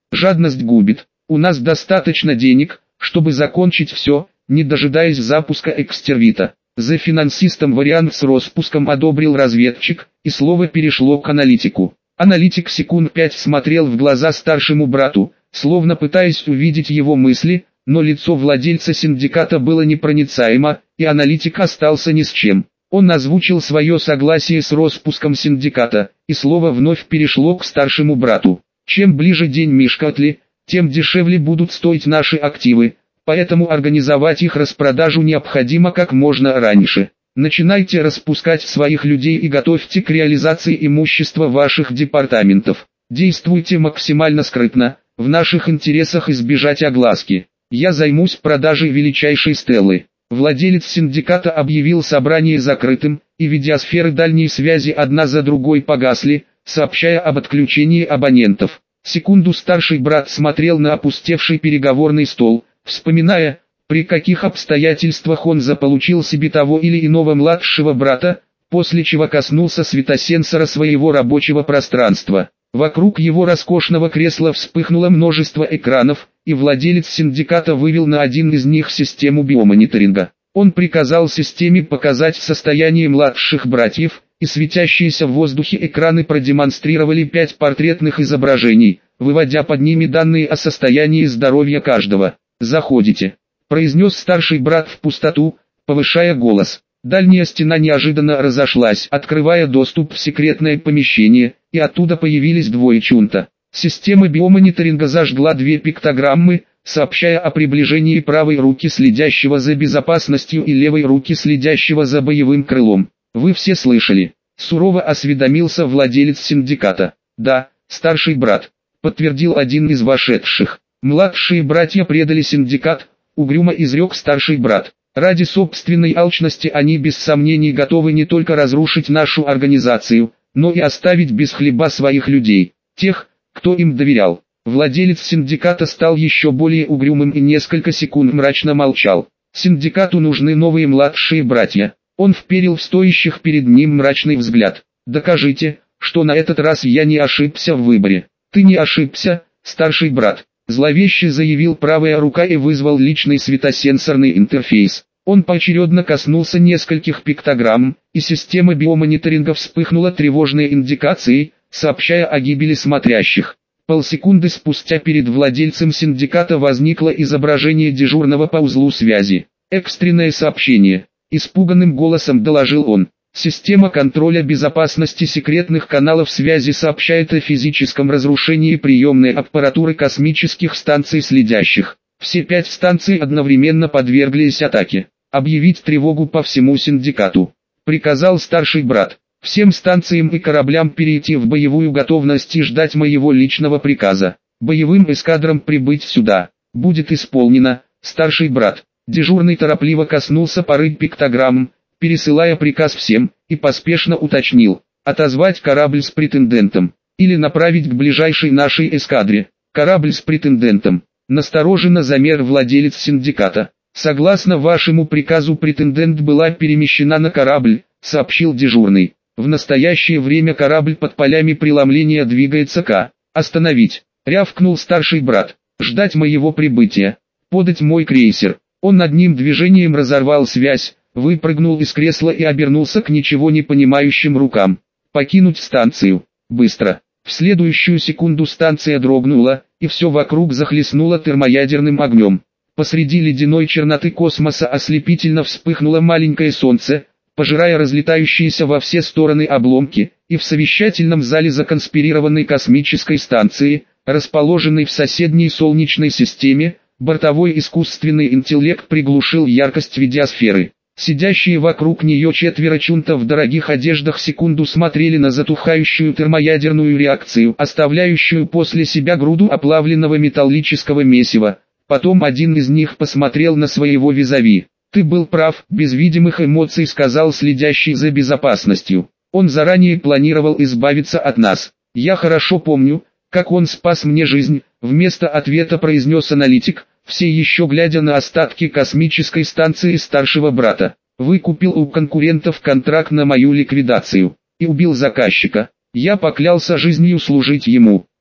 [SPEAKER 1] Жадность губит. У нас достаточно денег, чтобы закончить все, не дожидаясь запуска экстервита. За финансистом вариант с распуском одобрил разведчик, и слово перешло к аналитику. Аналитик секунд пять смотрел в глаза старшему брату, словно пытаясь увидеть его мысли, но лицо владельца синдиката было непроницаемо, и аналитик остался ни с чем. Он озвучил свое согласие с распуском синдиката, и слово вновь перешло к старшему брату. Чем ближе день Мишкатли, тем дешевле будут стоить наши активы, поэтому организовать их распродажу необходимо как можно раньше. Начинайте распускать своих людей и готовьте к реализации имущества ваших департаментов. Действуйте максимально скрытно, в наших интересах избежать огласки. Я займусь продажей величайшей стелы. Владелец синдиката объявил собрание закрытым, и видеосферы дальней связи одна за другой погасли, сообщая об отключении абонентов. Секунду старший брат смотрел на опустевший переговорный стол, вспоминая, при каких обстоятельствах он заполучил себе того или иного младшего брата, после чего коснулся светосенсора своего рабочего пространства. Вокруг его роскошного кресла вспыхнуло множество экранов, и владелец синдиката вывел на один из них систему биомониторинга. Он приказал системе показать состояние младших братьев, и светящиеся в воздухе экраны продемонстрировали пять портретных изображений, выводя под ними данные о состоянии здоровья каждого. «Заходите», — произнес старший брат в пустоту, повышая голос. Дальняя стена неожиданно разошлась, открывая доступ в секретное помещение, и оттуда появились двое чунта. Система биомониторинга зажгла две пиктограммы, сообщая о приближении правой руки следящего за безопасностью и левой руки следящего за боевым крылом. «Вы все слышали?» — сурово осведомился владелец синдиката. «Да, старший брат», — подтвердил один из вошедших. «Младшие братья предали синдикат», — угрюмо изрек старший брат. «Ради собственной алчности они без сомнений готовы не только разрушить нашу организацию, но и оставить без хлеба своих людей, тех, кто им доверял». Владелец синдиката стал еще более угрюмым и несколько секунд мрачно молчал. «Синдикату нужны новые младшие братья». Он вперил в стоящих перед ним мрачный взгляд. «Докажите, что на этот раз я не ошибся в выборе». «Ты не ошибся, старший брат», — зловеще заявил правая рука и вызвал личный светосенсорный интерфейс. Он поочередно коснулся нескольких пиктограмм, и система биомониторинга вспыхнула тревожной индикацией, сообщая о гибели смотрящих. Полсекунды спустя перед владельцем синдиката возникло изображение дежурного по узлу связи. «Экстренное сообщение», — испуганным голосом доложил он. «Система контроля безопасности секретных каналов связи сообщает о физическом разрушении приемной аппаратуры космических станций следящих. Все пять станций одновременно подверглись атаке. Объявить тревогу по всему синдикату», — приказал старший брат. «Всем станциям и кораблям перейти в боевую готовность и ждать моего личного приказа. Боевым эскадрам прибыть сюда. Будет исполнено, старший брат». Дежурный торопливо коснулся поры пиктограмм, пересылая приказ всем, и поспешно уточнил: «Отозвать корабль с претендентом, или направить к ближайшей нашей эскадре». «Корабль с претендентом», — настороженно замер владелец синдиката. «Согласно вашему приказу претендент была перемещена на корабль», — сообщил дежурный. «В настоящее время корабль под полями преломления двигается к остановить», — рявкнул старший брат. «Ждать моего прибытия. Подать мой крейсер». Он одним движением разорвал связь, выпрыгнул из кресла и обернулся к ничего не понимающим рукам. «Покинуть станцию. Быстро». В следующую секунду станция дрогнула, и все вокруг захлестнуло термоядерным огнем. Посреди ледяной черноты космоса ослепительно вспыхнуло маленькое солнце, пожирая разлетающиеся во все стороны обломки, и в совещательном зале законспирированной космической станции, расположенной в соседней Солнечной системе, бортовой искусственный интеллект приглушил яркость видеосферы. Сидящие вокруг нее четверо чунтов в дорогих одеждах секунду смотрели на затухающую термоядерную реакцию, оставляющую после себя груду оплавленного металлического месива. Потом один из них посмотрел на своего визави. «Ты был прав», — без видимых эмоций сказал следящий за безопасностью. «Он заранее планировал избавиться от нас. Я хорошо помню, как он спас мне жизнь», — вместо ответа произнес аналитик, все еще глядя на остатки космической станции старшего брата. «Выкупил у конкурентов контракт на мою ликвидацию и убил заказчика. Я поклялся жизнью служить ему.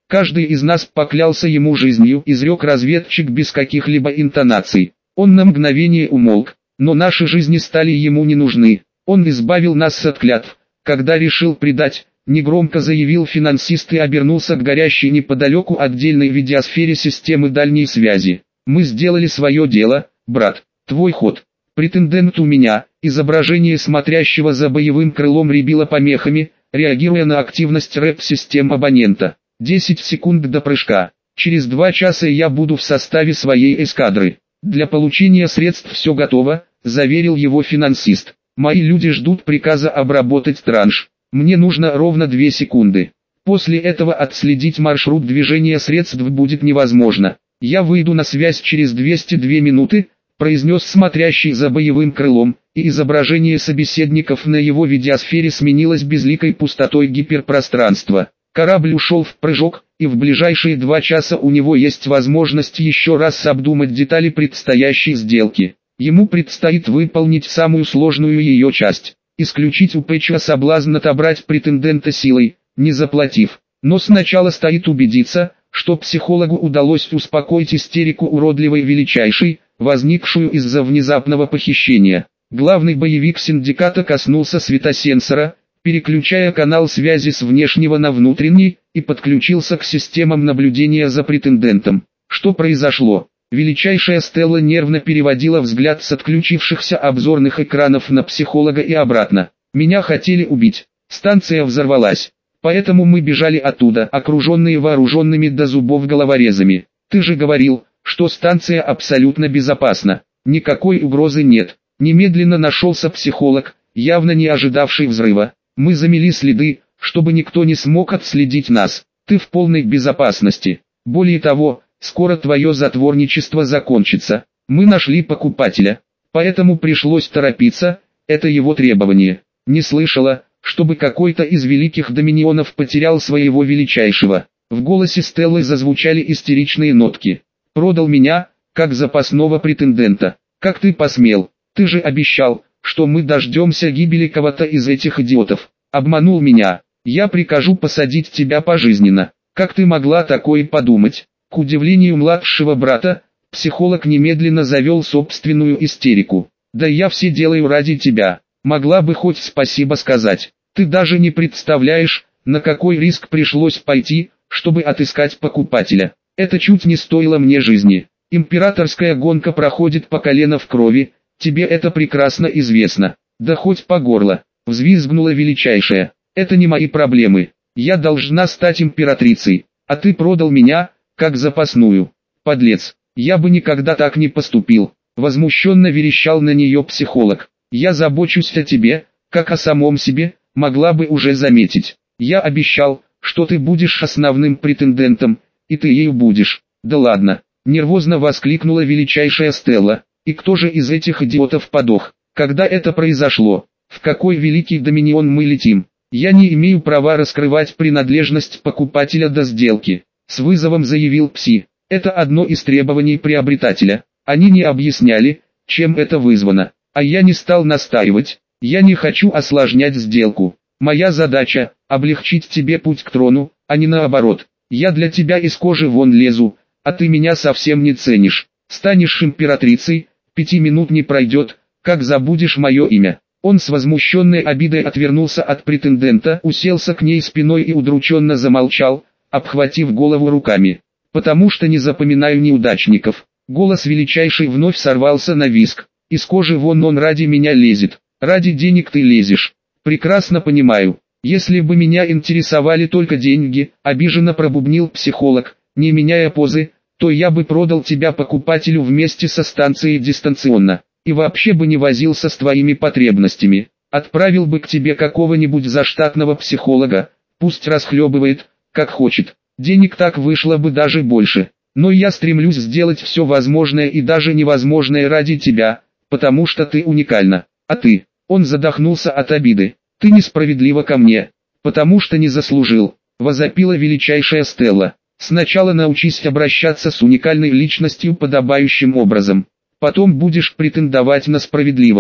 [SPEAKER 1] Каждый из нас поклялся ему жизнью, изрек разведчик без каких-либо интонаций. Он на мгновение умолк, но наши жизни стали ему не нужны. Он избавил нас от клятв, когда решил предать, негромко заявил финансист и обернулся к горящей неподалеку отдельной видеосфере системы дальней связи. Мы сделали свое дело, брат, твой ход. Претендент у меня, изображение смотрящего за боевым крылом рябило помехами, реагируя на активность рэп-систем абонента. десять секунд до прыжка. Через два часа я буду в составе своей эскадры. Для получения средств все готово, заверил его финансист. Мои люди ждут приказа обработать транш. Мне нужно ровно две секунды. После этого отследить маршрут движения средств будет невозможно. Я выйду на связь через двести две минуты, произнес смотрящий за боевым крылом, и изображение собеседников на его видеосфере сменилось безликой пустотой гиперпространства. Корабль ушел в прыжок, и в ближайшие два часа у него есть возможность еще раз обдумать детали предстоящей сделки. Ему предстоит выполнить самую сложную ее часть – исключить у Пэтча соблазн отобрать претендента силой, не заплатив. Но сначала стоит убедиться, что психологу удалось успокоить истерику уродливой величайшей, возникшую из-за внезапного похищения. Главный боевик синдиката коснулся светосенсора, переключая канал связи с внешнего на внутренний, и подключился к системам наблюдения за претендентом. Что произошло? Величайшая Стелла нервно переводила взгляд с отключившихся обзорных экранов на психолога и обратно. Меня хотели убить. Станция взорвалась. Поэтому мы бежали оттуда, окруженные вооруженными до зубов головорезами. Ты же говорил, что станция абсолютно безопасна. Никакой угрозы нет. Немедленно нашелся психолог, явно не ожидавший взрыва. Мы замели следы, чтобы никто не смог отследить нас. Ты в полной безопасности. Более того, скоро твое затворничество закончится. Мы нашли покупателя. Поэтому пришлось торопиться, это его требование. Не слышала, чтобы какой-то из великих доминионов потерял своего величайшего. В голосе Стеллы зазвучали истеричные нотки. Продал меня, как запасного претендента. Как ты посмел? Ты же обещал, что мы дождемся гибели кого-то из этих идиотов. Обманул меня. Я прикажу посадить тебя пожизненно. Как ты могла такое подумать? К удивлению младшего брата, психолог немедленно завел собственную истерику. Да я все делаю ради тебя. Могла бы хоть спасибо сказать. Ты даже не представляешь, на какой риск пришлось пойти, чтобы отыскать покупателя. Это чуть не стоило мне жизни. Императорская гонка проходит по колено в крови, тебе это прекрасно известно. Да хоть по горло, взвизгнула величайшая. Это не мои проблемы. Я должна стать императрицей, а ты продал меня, как запасную. Подлец, я бы никогда так не поступил. Возмущенно верещал на нее психолог. Я забочусь о тебе, как о самом себе, могла бы уже заметить. Я обещал, что ты будешь основным претендентом, и ты ею будешь. Да ладно, нервозно воскликнула величайшая Стелла. И кто же из этих идиотов подох? Когда это произошло? В какой великий доминион мы летим? Я не имею права раскрывать принадлежность покупателя до сделки. С вызовом заявил Пси. Это одно из требований приобретателя. Они не объясняли, чем это вызвано. А я не стал настаивать. Я не хочу осложнять сделку. Моя задача – облегчить тебе путь к трону, а не наоборот. Я для тебя из кожи вон лезу, а ты меня совсем не ценишь. Станешь императрицей, пяти минут не пройдет, как забудешь мое имя. Он с возмущенной обидой отвернулся от претендента, уселся к ней спиной и удрученно замолчал, обхватив голову руками. Потому что не запоминаю неудачников. Голос величайший вновь сорвался на визг. Из кожи вон он ради меня лезет. Ради денег ты лезешь. Прекрасно понимаю. Если бы меня интересовали только деньги, обиженно пробубнил психолог, не меняя позы, то я бы продал тебя покупателю вместе со станцией дистанционно. И вообще бы не возился с твоими потребностями. Отправил бы к тебе какого-нибудь заштатного психолога, пусть расхлебывает, как хочет. Денег так вышло бы даже больше. Но я стремлюсь сделать все возможное и даже невозможное ради тебя, потому что ты уникальна. А ты, он задохнулся от обиды. Ты несправедлива ко мне, потому что не заслужил, возопила величайшая Стелла. Сначала научись обращаться с уникальной личностью подобающим образом. Потом будешь претендовать на справедливость.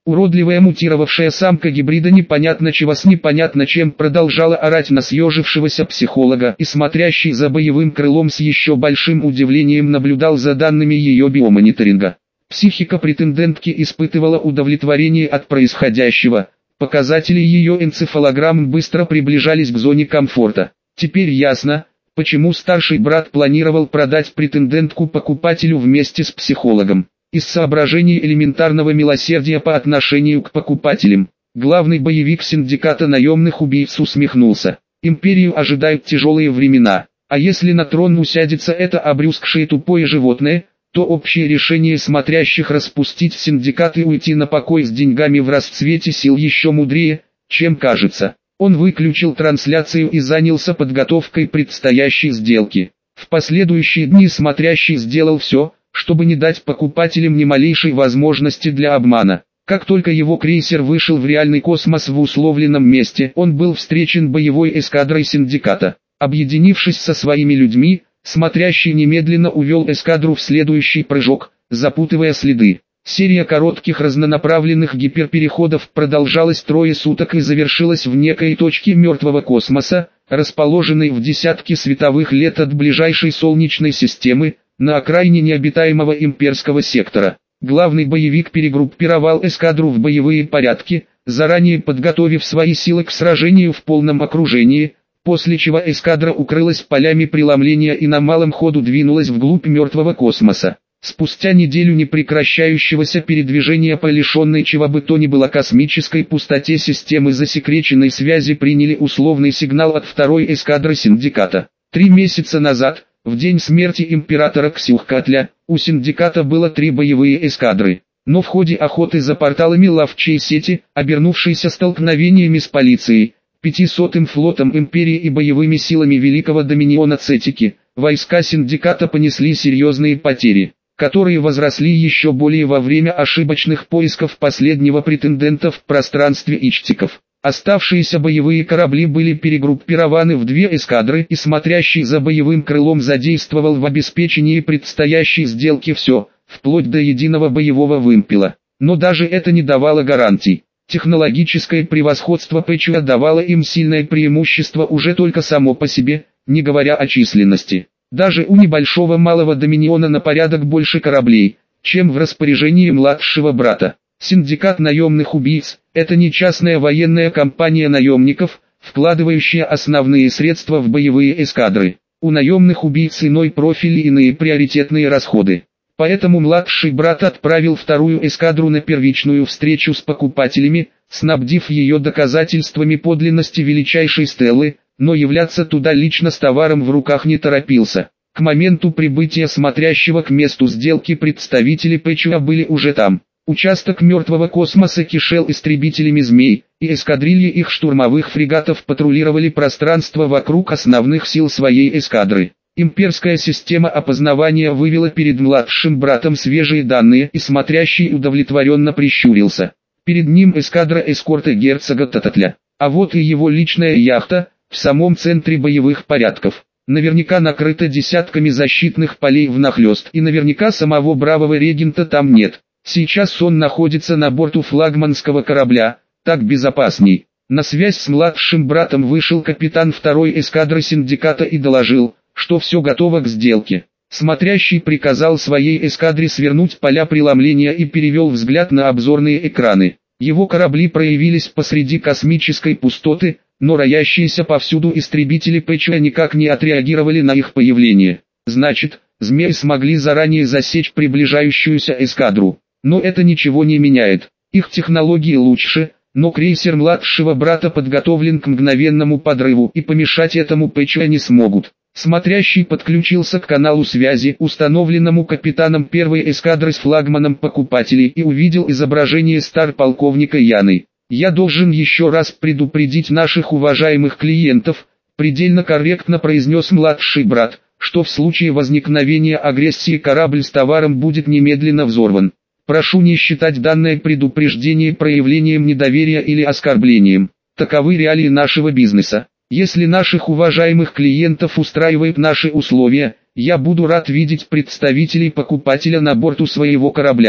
[SPEAKER 1] Уродливая мутировавшая самка гибрида непонятно чего с непонятно чем продолжала орать на съежившегося психолога, и смотрящий за боевым крылом с еще большим удивлением наблюдал за данными ее биомониторинга. Психика претендентки испытывала удовлетворение от происходящего, показатели ее энцефалограмм быстро приближались к зоне комфорта. Теперь ясно, почему старший брат планировал продать претендентку покупателю вместе с психологом. Из соображений элементарного милосердия по отношению к покупателям, главный боевик синдиката наемных убийц усмехнулся. Империю ожидают тяжелые времена, а если на трон усядется это обрюзгшее тупое животное, то общее решение смотрящих распустить синдикат и уйти на покой с деньгами в расцвете сил еще мудрее, чем кажется. Он выключил трансляцию и занялся подготовкой предстоящей сделки. В последующие дни смотрящий сделал все, чтобы не дать покупателям ни малейшей возможности для обмана. Как только его крейсер вышел в реальный космос в условленном месте, он был встречен боевой эскадрой синдиката. Объединившись со своими людьми, смотрящий немедленно увел эскадру в следующий прыжок, запутывая следы. Серия коротких разнонаправленных гиперпереходов продолжалась трое суток и завершилась в некой точке мертвого космоса, расположенной в десятке световых лет от ближайшей Солнечной системы, на окраине необитаемого имперского сектора. Главный боевик перегруппировал эскадру в боевые порядки, заранее подготовив свои силы к сражению в полном окружении, после чего эскадра укрылась полями преломления и на малом ходу двинулась вглубь мертвого космоса. Спустя неделю непрекращающегося передвижения по лишенной чего бы то ни было космической пустоте системы засекреченной связи приняли условный сигнал от второй эскадры синдиката. Три месяца назад, в день смерти императора Ксюхкатля, у синдиката было три боевые эскадры. Но в ходе охоты за порталами ловчей сети, обернувшейся столкновениями с полицией, пятисотым флотом империи и боевыми силами Великого Доминиона Цетики, войска синдиката понесли серьезные потери, которые возросли еще более во время ошибочных поисков последнего претендента в пространстве Ичтиков. Оставшиеся боевые корабли были перегруппированы в две эскадры, и смотрящий за боевым крылом задействовал в обеспечении предстоящей сделки все, вплоть до единого боевого вымпела. Но даже это не давало гарантий. Технологическое превосходство Пэчуа давало им сильное преимущество уже только само по себе, не говоря о численности. Даже у небольшого малого доминиона на порядок больше кораблей, чем в распоряжении младшего брата. Синдикат наемных убийц – это не частная военная компания наемников, вкладывающая основные средства в боевые эскадры. У наемных убийц иной профиль и иные приоритетные расходы. Поэтому младший брат отправил вторую эскадру на первичную встречу с покупателями, снабдив ее доказательствами подлинности величайшей стелы, но являться туда лично с товаром в руках не торопился. К моменту прибытия смотрящего к месту сделки представители Пэчуа были уже там. Участок мертвого космоса кишел истребителями «Змей», и эскадрильи их штурмовых фрегатов патрулировали пространство вокруг основных сил своей эскадры. Имперская система опознавания вывела перед младшим братом свежие данные, и смотрящий удовлетворенно прищурился. Перед ним эскадра эскорта герцога Тататля, а вот и его личная яхта, в самом центре боевых порядков. Наверняка накрыта десятками защитных полей внахлёст, и наверняка самого бравого регента там нет. Сейчас он находится на борту флагманского корабля, так безопасней. На связь с младшим братом вышел капитан второй эскадры синдиката и доложил, что все готово к сделке. Смотрящий приказал своей эскадре свернуть поля преломления и перевел взгляд на обзорные экраны. Его корабли проявились посреди космической пустоты, но роящиеся повсюду истребители Пэчуа никак не отреагировали на их появление. Значит, змеи смогли заранее засечь приближающуюся эскадру. Но это ничего не меняет. Их технологии лучше, но крейсер младшего брата подготовлен к мгновенному подрыву, и помешать этому Пэчуа не смогут. Смотрящий подключился к каналу связи, установленному капитаном первой эскадры с флагманом покупателей, и увидел изображение стар-полковника Яны. «Я должен еще раз предупредить наших уважаемых клиентов», предельно корректно произнес младший брат, что в случае возникновения агрессии корабль с товаром будет немедленно взорван. Прошу не считать данное предупреждение проявлением недоверия или оскорблением. Таковы реалии нашего бизнеса. Если наших уважаемых клиентов устраивают наши условия, я буду рад видеть представителей покупателя на борту своего корабля.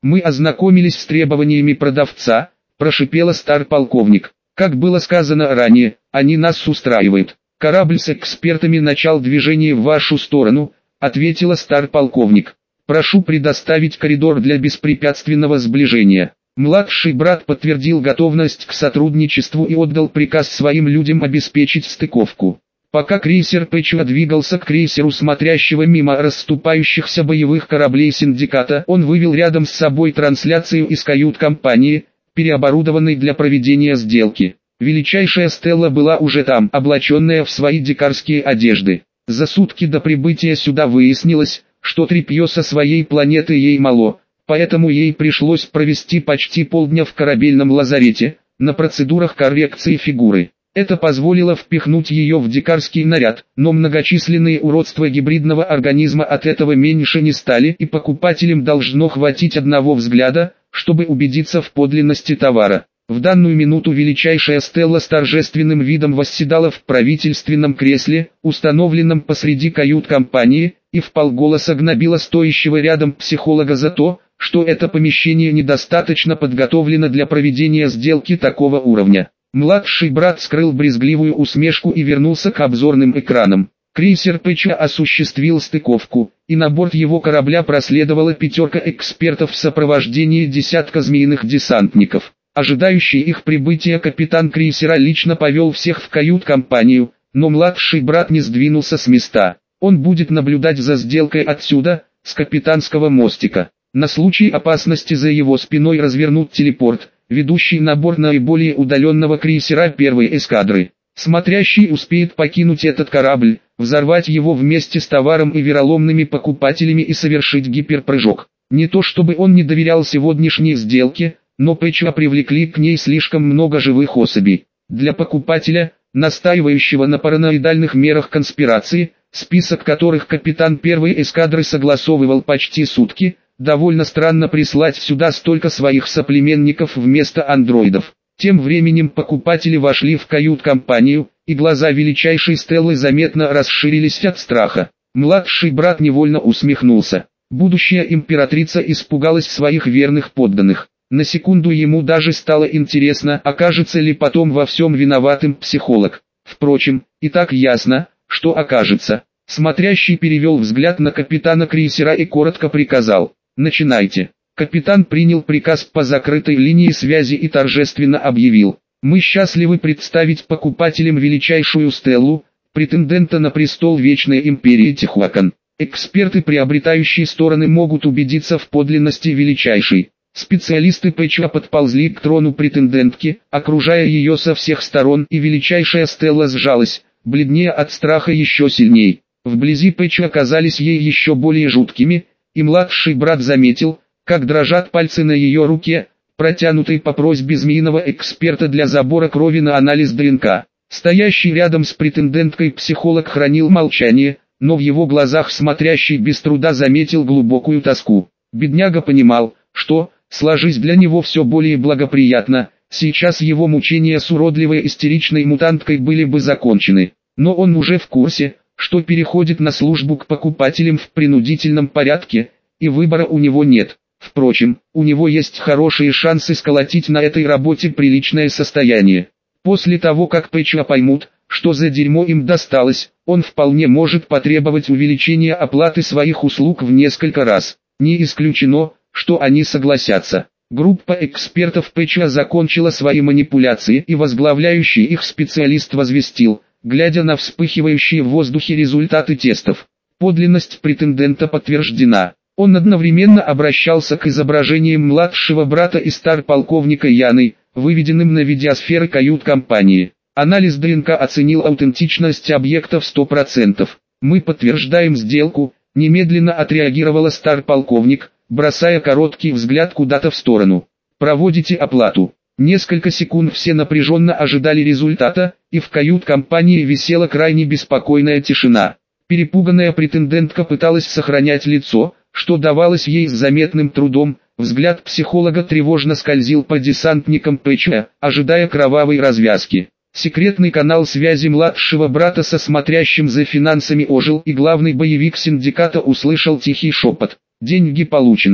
[SPEAKER 1] Мы ознакомились с требованиями продавца, прошипела стар-полковник. Как было сказано ранее, они нас устраивают. Корабль с экспертами начал движение в вашу сторону, ответила стар-полковник. Прошу предоставить коридор для беспрепятственного сближения. Младший брат подтвердил готовность к сотрудничеству и отдал приказ своим людям обеспечить стыковку. Пока крейсер Пэчуа двигался к крейсеру, смотрящего мимо расступающихся боевых кораблей синдиката, он вывел рядом с собой трансляцию из кают-компании, переоборудованной для проведения сделки. Величайшая Стелла была уже там, облаченная в свои дикарские одежды. За сутки до прибытия сюда выяснилось, что тряпье со своей планеты ей мало, поэтому ей пришлось провести почти полдня в корабельном лазарете, на процедурах коррекции фигуры. Это позволило впихнуть ее в дикарский наряд, но многочисленные уродства гибридного организма от этого меньше не стали, и покупателям должно хватить одного взгляда, чтобы убедиться в подлинности товара. В данную минуту величайшая Стелла с торжественным видом восседала в правительственном кресле, установленном посреди кают-компании, и вполголоса гнобила стоящего рядом психолога за то, что это помещение недостаточно подготовлено для проведения сделки такого уровня. Младший брат скрыл брезгливую усмешку и вернулся к обзорным экранам. Крейсер Пэчуа осуществил стыковку, и на борт его корабля проследовала пятерка экспертов в сопровождении десятка змеиных десантников. Ожидающий их прибытия капитан крейсера лично повел всех в кают-компанию, но младший брат не сдвинулся с места. Он будет наблюдать за сделкой отсюда, с капитанского мостика. На случай опасности за его спиной развернут телепорт, ведущий на борт наиболее удаленного крейсера первой эскадры. Смотрящий успеет покинуть этот корабль, взорвать его вместе с товаром и вероломными покупателями и совершить гиперпрыжок. Не то чтобы он не доверял сегодняшней сделке, но Пэчуа привлекли к ней слишком много живых особей. Для покупателя, настаивающего на параноидальных мерах конспирации, список которых капитан первой эскадры согласовывал почти сутки, довольно странно прислать сюда столько своих соплеменников вместо андроидов. Тем временем покупатели вошли в кают-компанию, и глаза величайшей Стеллы заметно расширились от страха. Младший брат невольно усмехнулся. Будущая императрица испугалась своих верных подданных. На секунду ему даже стало интересно, окажется ли потом во всем виноватым психолог. Впрочем, и так ясно, что окажется. Смотрящий перевел взгляд на капитана крейсера и коротко приказал: «Начинайте». Капитан принял приказ по закрытой линии связи и торжественно объявил: «Мы счастливы представить покупателям величайшую Стеллу, претендента на престол Вечной Империи Тихуакан. Эксперты приобретающей стороны могут убедиться в подлинности величайшей». Специалисты Пэчуа подползли к трону претендентки, окружая ее со всех сторон, и величайшая Стелла сжалась, бледнее от страха еще сильней. Вблизи Пэчуа оказались ей еще более жуткими, и младший брат заметил, как дрожат пальцы на ее руке, протянутой по просьбе змеиного эксперта для забора крови на анализ ДНК. Стоящий рядом с претенденткой психолог хранил молчание, но в его глазах смотрящий без труда заметил глубокую тоску. Бедняга понимал, что, сложись для него все более благоприятно, сейчас его мучения с уродливой истеричной мутанткой были бы закончены. Но он уже в курсе, что переходит на службу к покупателям в принудительном порядке, и выбора у него нет. Впрочем, у него есть хорошие шансы сколотить на этой работе приличное состояние. После того, как Пэчуа поймут, что за дерьмо им досталось, он вполне может потребовать увеличения оплаты своих услуг в несколько раз. Не исключено, что они согласятся. Группа экспертов Пэчуа закончила свои манипуляции, и возглавляющий их специалист возвестил, глядя на вспыхивающие в воздухе результаты тестов: подлинность претендента подтверждена. Он одновременно обращался к изображениям младшего брата и стар-полковника Яны, выведенным на видеосферы кают-компании. Анализ ДНК оценил аутентичность объекта в сто процентов. «Мы подтверждаем сделку», — немедленно отреагировала стар-полковник, бросая короткий взгляд куда-то в сторону. «Проводите оплату». Несколько секунд все напряженно ожидали результата, и в кают-компании висела крайне беспокойная тишина. Перепуганная претендентка пыталась сохранять лицо, что давалось ей с заметным трудом. Взгляд психолога тревожно скользил по десантникам Пэчуа, ожидая кровавой развязки. Секретный канал связи младшего брата со смотрящим за финансами ожил, и главный боевик синдиката услышал тихий шепот: «Деньги получены».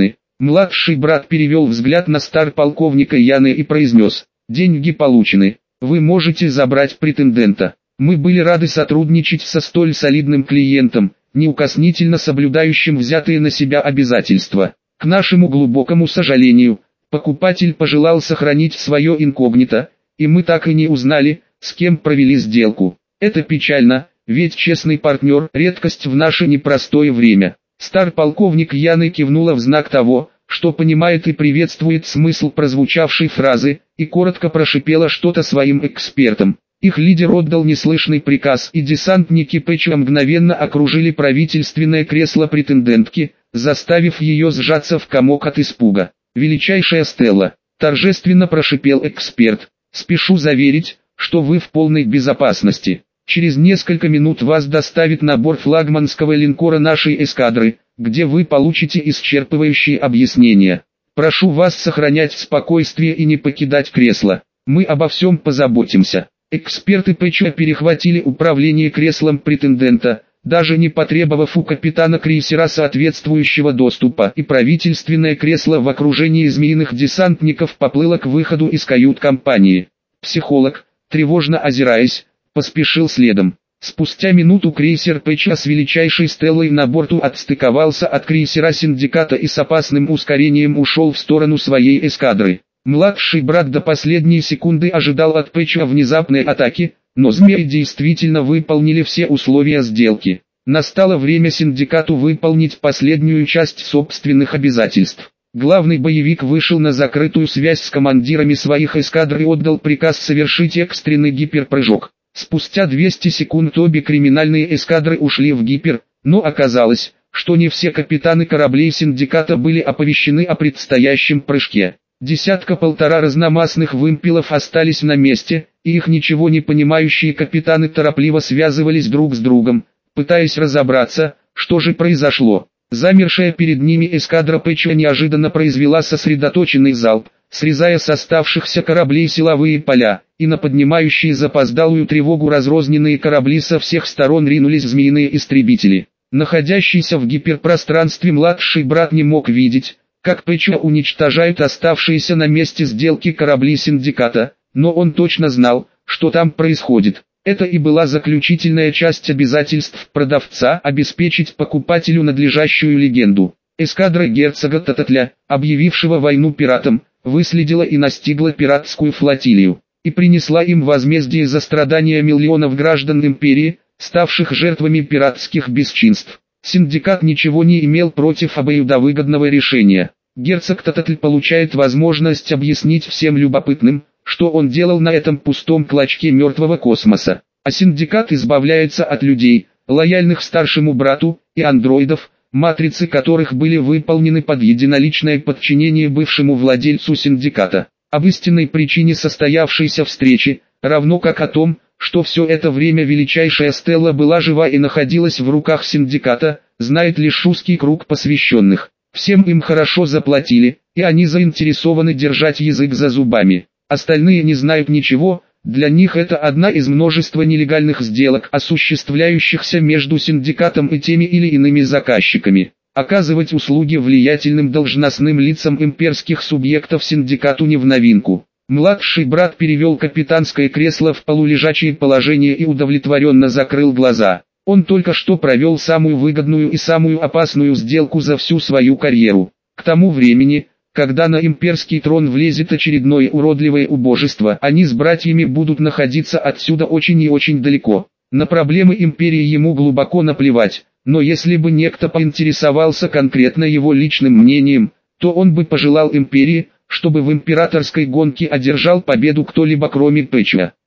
[SPEAKER 1] Младший брат перевел взгляд на стар-полковника Яны и произнес: «Деньги получены, вы можете забрать претендента. Мы были рады сотрудничать со столь солидным клиентом, неукоснительно соблюдающим взятые на себя обязательства. К нашему глубокому сожалению, покупатель пожелал сохранить свое инкогнито, и мы так и не узнали, с кем провели сделку. Это печально, ведь честный партнер – редкость в наше непростое время». Стар-полковник Яны кивнула в знак того, что понимает и приветствует смысл прозвучавшей фразы, и коротко прошипела что-то своим экспертам. Их лидер отдал неслышный приказ, и десантники Пэтча мгновенно окружили правительственное кресло претендентки, заставив ее сжаться в комок от испуга. «Величайшая Стелла», – торжественно прошипел эксперт, – «спешу заверить, что вы в полной безопасности. Через несколько минут вас доставят на борт флагманского линкора нашей эскадры, где вы получите исчерпывающие объяснения. Прошу вас сохранять спокойствие и не покидать кресло. Мы обо всем позаботимся». Эксперты Пэтча перехватили управление креслом претендента, даже не потребовав у капитана крейсера соответствующего доступа, и правительственное кресло в окружении змеиных десантников поплыло к выходу из кают-компании. Психолог, тревожно озираясь, поспешил следом. Спустя минуту крейсер Пэтча с величайшей Стеллой на борту отстыковался от крейсера Синдиката и с опасным ускорением ушел в сторону своей эскадры. Младший брат до последней секунды ожидал от Пэтча внезапной атаки, но змеи действительно выполнили все условия сделки. Настало время Синдикату выполнить последнюю часть собственных обязательств. Главный боевик вышел на закрытую связь с командирами своих эскадр и отдал приказ совершить экстренный гиперпрыжок. Спустя двести секунд обе криминальные эскадры ушли в гипер, но оказалось, что не все капитаны кораблей Синдиката были оповещены о предстоящем прыжке. Десятка-полтора разномастных вымпелов остались на месте, и их ничего не понимающие капитаны торопливо связывались друг с другом, пытаясь разобраться, что же произошло. Замершая перед ними эскадра Пэтча неожиданно произвела сосредоточенный залп, срезая с оставшихся кораблей силовые поля, и на поднимающие запоздалую тревогу разрозненные корабли со всех сторон ринулись змеиные истребители. Находящийся в гиперпространстве младший брат не мог видеть, как Пэтча уничтожают оставшиеся на месте сделки корабли Синдиката, но он точно знал, что там происходит. Это и была заключительная часть обязательств продавца обеспечить покупателю надлежащую легенду. Эскадра герцога Тататля, объявившего войну пиратам, выследила и настигла пиратскую флотилию, и принесла им возмездие за страдания миллионов граждан империи, ставших жертвами пиратских бесчинств. Синдикат ничего не имел против обоюдовыгодного решения. Герцог Тататль получает возможность объяснить всем любопытным, что он делал на этом пустом клочке мертвого космоса. А Синдикат избавляется от людей, лояльных старшему брату, и андроидов, матрицы которых были выполнены под единоличное подчинение бывшему владельцу Синдиката. Об истинной причине состоявшейся встречи, равно как о том, что все это время величайшая Стелла была жива и находилась в руках Синдиката, знает лишь узкий круг посвященных. Всем им хорошо заплатили, и они заинтересованы держать язык за зубами. Остальные не знают ничего, для них это одна из множества нелегальных сделок, осуществляющихся между Синдикатом и теми или иными заказчиками. Оказывать услуги влиятельным должностным лицам имперских субъектов Синдикату не в новинку. Младший брат перевел капитанское кресло в полулежачее положение и удовлетворенно закрыл глаза. Он только что провел самую выгодную и самую опасную сделку за всю свою карьеру. К тому времени, когда на имперский трон влезет очередное уродливое убожество, они с братьями будут находиться отсюда очень и очень далеко. На проблемы империи ему глубоко наплевать, но если бы некто поинтересовался конкретно его личным мнением, то он бы пожелал империи, чтобы в императорской гонке одержал победу кто-либо кроме Пэтча.